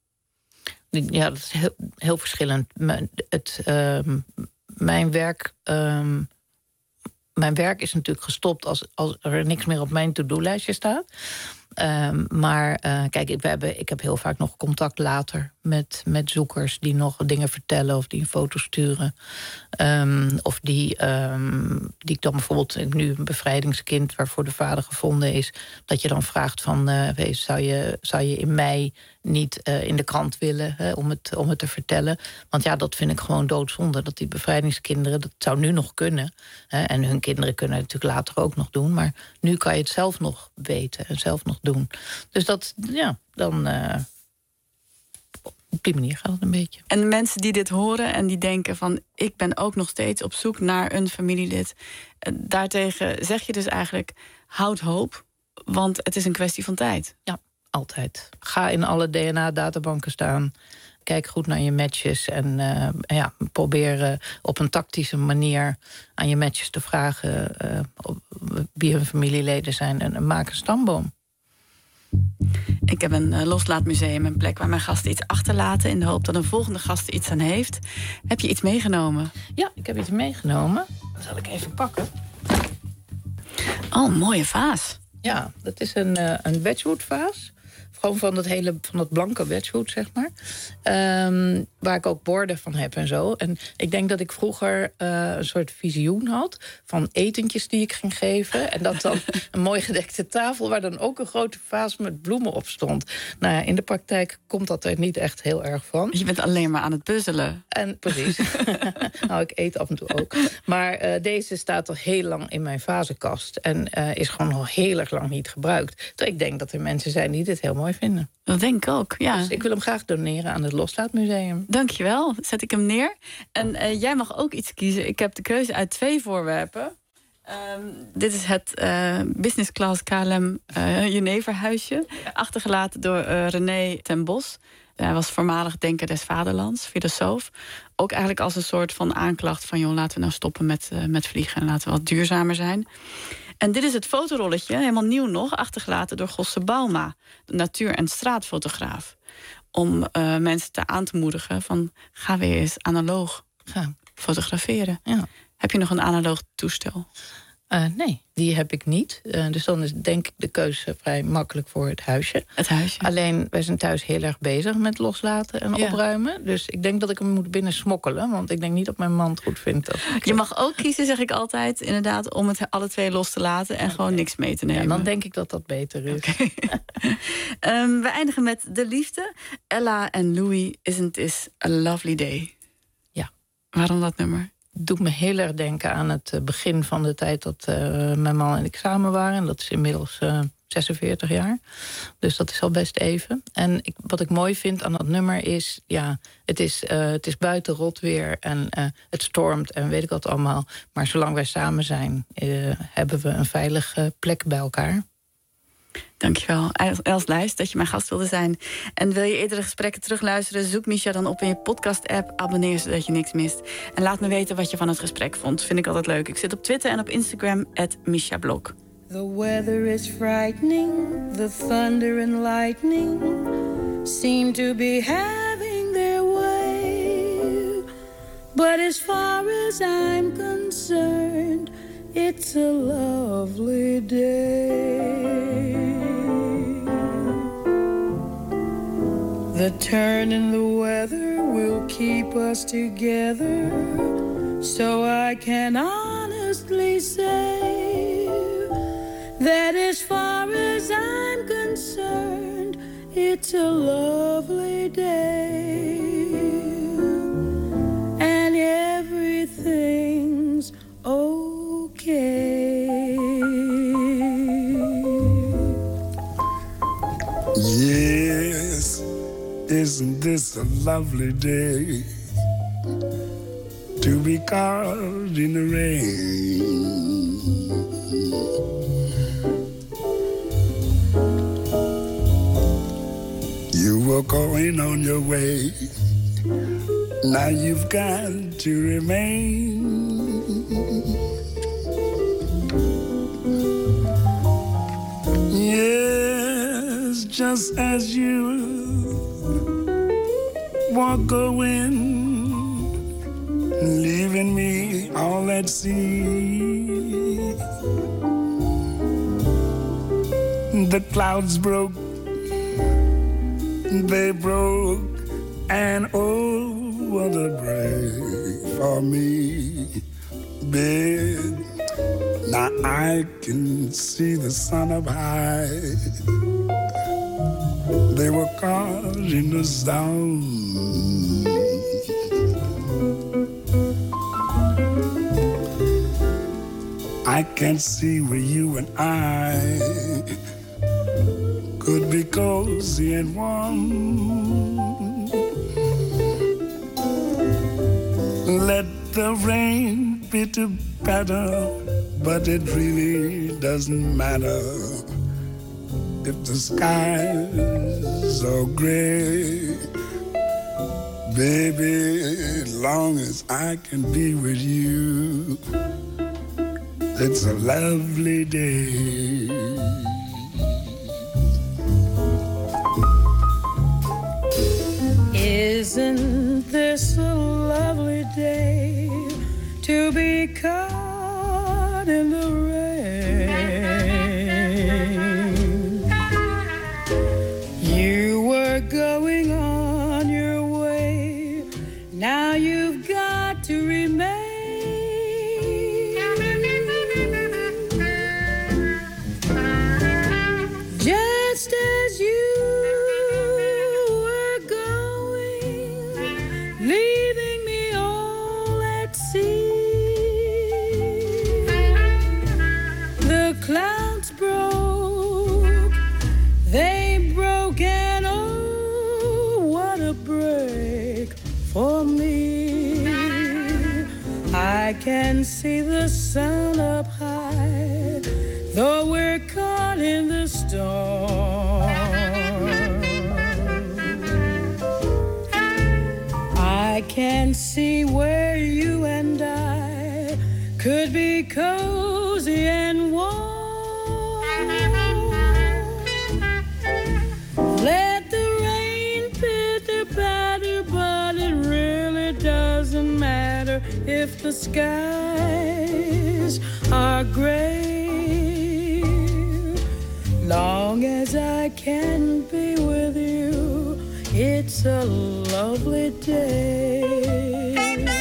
Ja, dat is heel, heel verschillend. Het, uh, mijn werk... Uh, Mijn werk is natuurlijk gestopt als, als er niks meer op mijn to-do-lijstje staat. Um, maar uh, kijk, ik, we hebben, ik heb heel vaak nog contact later met, met zoekers die nog dingen vertellen of die een foto sturen. Um, of die, um, die ik dan bijvoorbeeld, nu een bevrijdingskind waarvoor de vader gevonden is, dat je dan vraagt van, uh, wees, zou, je, zou je in mei niet uh, in de krant willen hè, om, het, om het te vertellen? Want ja, dat vind ik gewoon doodzonde. Dat die bevrijdingskinderen, dat zou nu nog kunnen. Hè, en hun kinderen kunnen het natuurlijk later ook nog doen. Maar nu kan je het zelf nog weten en zelf nog doen. Dus dat, ja, dan uh, op die manier gaat het een beetje. En de mensen die dit horen en die denken van, ik ben ook nog steeds op zoek naar een familielid. Daartegen zeg je dus eigenlijk, houd hoop, want het is een kwestie van tijd. Ja, altijd. Ga in alle D N A-databanken staan. Kijk goed naar je matches en uh, ja, probeer uh, op een tactische manier aan je matches te vragen uh, op, wie hun familieleden zijn en, en maak een stamboom. Ik heb een uh, loslaatmuseum, een plek waar mijn gasten iets achterlaten in de hoop dat een volgende gast er iets aan heeft. Heb je iets meegenomen? Ja, ik heb iets meegenomen. Dat zal ik even pakken. Oh, een mooie vaas. Ja, dat is een, uh, een Wedgwood vaas. Gewoon van dat hele, van dat blanke Wedgwood, zeg maar. Um, waar ik ook borden van heb en zo. En ik denk dat ik vroeger uh, een soort visioen had van etentjes die ik ging geven. En dat dan een mooi gedekte tafel waar dan ook een grote vaas met bloemen op stond. Nou ja, in de praktijk komt dat er niet echt heel erg van. Je bent alleen maar aan het puzzelen. En precies. Nou, ik eet af en toe ook. Maar uh, deze staat al heel lang in mijn vazenkast. En uh, is gewoon al heel erg lang niet gebruikt. Dus ik denk dat er mensen zijn die dit heel mooi vinden. Dat denk ik ook, ja. Dus ik wil hem graag doneren aan het Loslaatmuseum. Dankjewel, zet ik hem neer. En uh, jij mag ook iets kiezen. Ik heb de keuze uit twee voorwerpen. Um, dit is het uh, business class K L M uh, Jeneverhuisje. Achtergelaten door uh, René ten Bos. Hij was voormalig denker des vaderlands, filosoof. Ook eigenlijk als een soort van aanklacht van, joh, laten we nou stoppen met, uh, met vliegen en laten we wat duurzamer zijn. En dit is het fotorolletje, helemaal nieuw nog, achtergelaten door Gosse Bauma, de natuur- en straatfotograaf. Om uh, mensen te aan te moedigen van, ga weer eens analoog gaan fotograferen. Ja. Heb je nog een analoog toestel? Uh, nee, die heb ik niet. Uh, dus dan is denk ik de keuze vrij makkelijk voor het huisje. Het huisje. Alleen, wij zijn thuis heel erg bezig met loslaten en ja. opruimen. Dus ik denk dat ik hem moet binnen smokkelen. Want ik denk niet dat mijn man het goed vindt. Dat je mag ook kiezen, zeg ik altijd, inderdaad, om het alle twee los te laten en okay. gewoon niks mee te nemen. Ja, dan denk ik dat dat beter is. Okay. um, we eindigen met de liefde. Ella en Louis, Isn't This a Lovely Day? Ja. Waarom dat nummer? Doet me heel erg denken aan het begin van de tijd dat uh, mijn man en ik samen waren. En dat is inmiddels uh, zesenveertig jaar. Dus dat is al best even. En ik, wat ik mooi vind aan dat nummer is, ja, het is, uh, het is buiten rot weer en uh, het stormt en weet ik wat allemaal. Maar zolang wij samen zijn, uh, hebben we een veilige plek bij elkaar. Dankjewel, Els Lijst, dat je mijn gast wilde zijn. En wil je eerdere gesprekken terugluisteren, zoek Misha dan op in je podcast-app. Abonneer zodat je niks mist. En laat me weten wat je van het gesprek vond. Vind ik altijd leuk. Ik zit op Twitter en op Instagram, at Misha Blok. The weather is frightening, the thunder and lightning seem to be having their way. But as far as I'm concerned, it's a lovely day. The turn in the weather will keep us together, so I can honestly say that as far as I'm concerned, it's a lovely day. And everything's okay. Yes, isn't this a lovely day to be caught in the rain? You were going on your way, now you've got to remain. Yes, just as you were going, leaving me all at sea. the clouds broke, they broke, and oh, what a break for me, babe. Now I can see the sun up high. They were causing us down. I can see where you and I could be cozy and warm. Let the rain pitter patter, but it really doesn't matter if the skies are gray. Baby, as long as I can be with you, it's a lovely day. Isn't this a lovely day to be caught in the rain? You were going on your way, now you've got to remain. Just as you were going, leaving me all at sea. The clouds broke, they broke, and oh, what a break for me. I can see the sun up high, though we're caught in the storm. I can see where you and I could be cozy and warm. Let the rain pitter patter, but it really doesn't matter if the skies are gray. Long as I can be with you, it's a lovely day.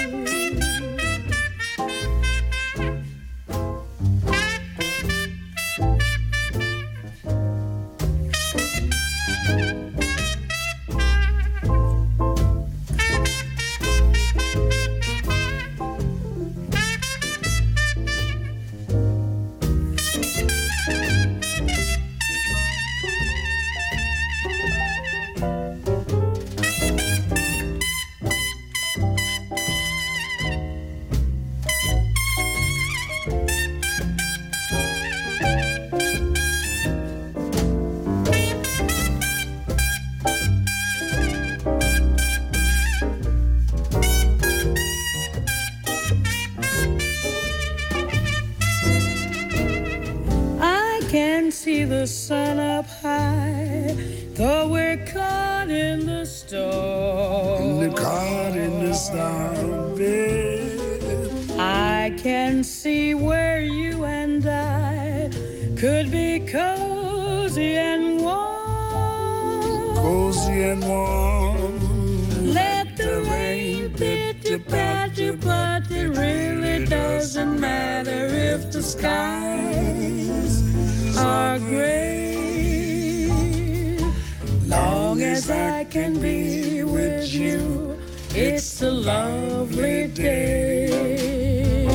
See the sun up high, though we're caught in the storm. We're caught in the storm, babe. I can see where you and I could be cozy and warm. Cozy and warm. Let the rain pitter patter, but it really doesn't matter if the skies are gray. Long as I can be with you, it's a lovely day.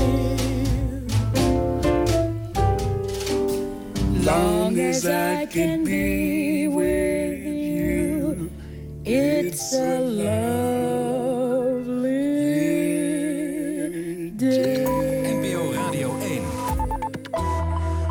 Long as I can be with you, it's a lovely day.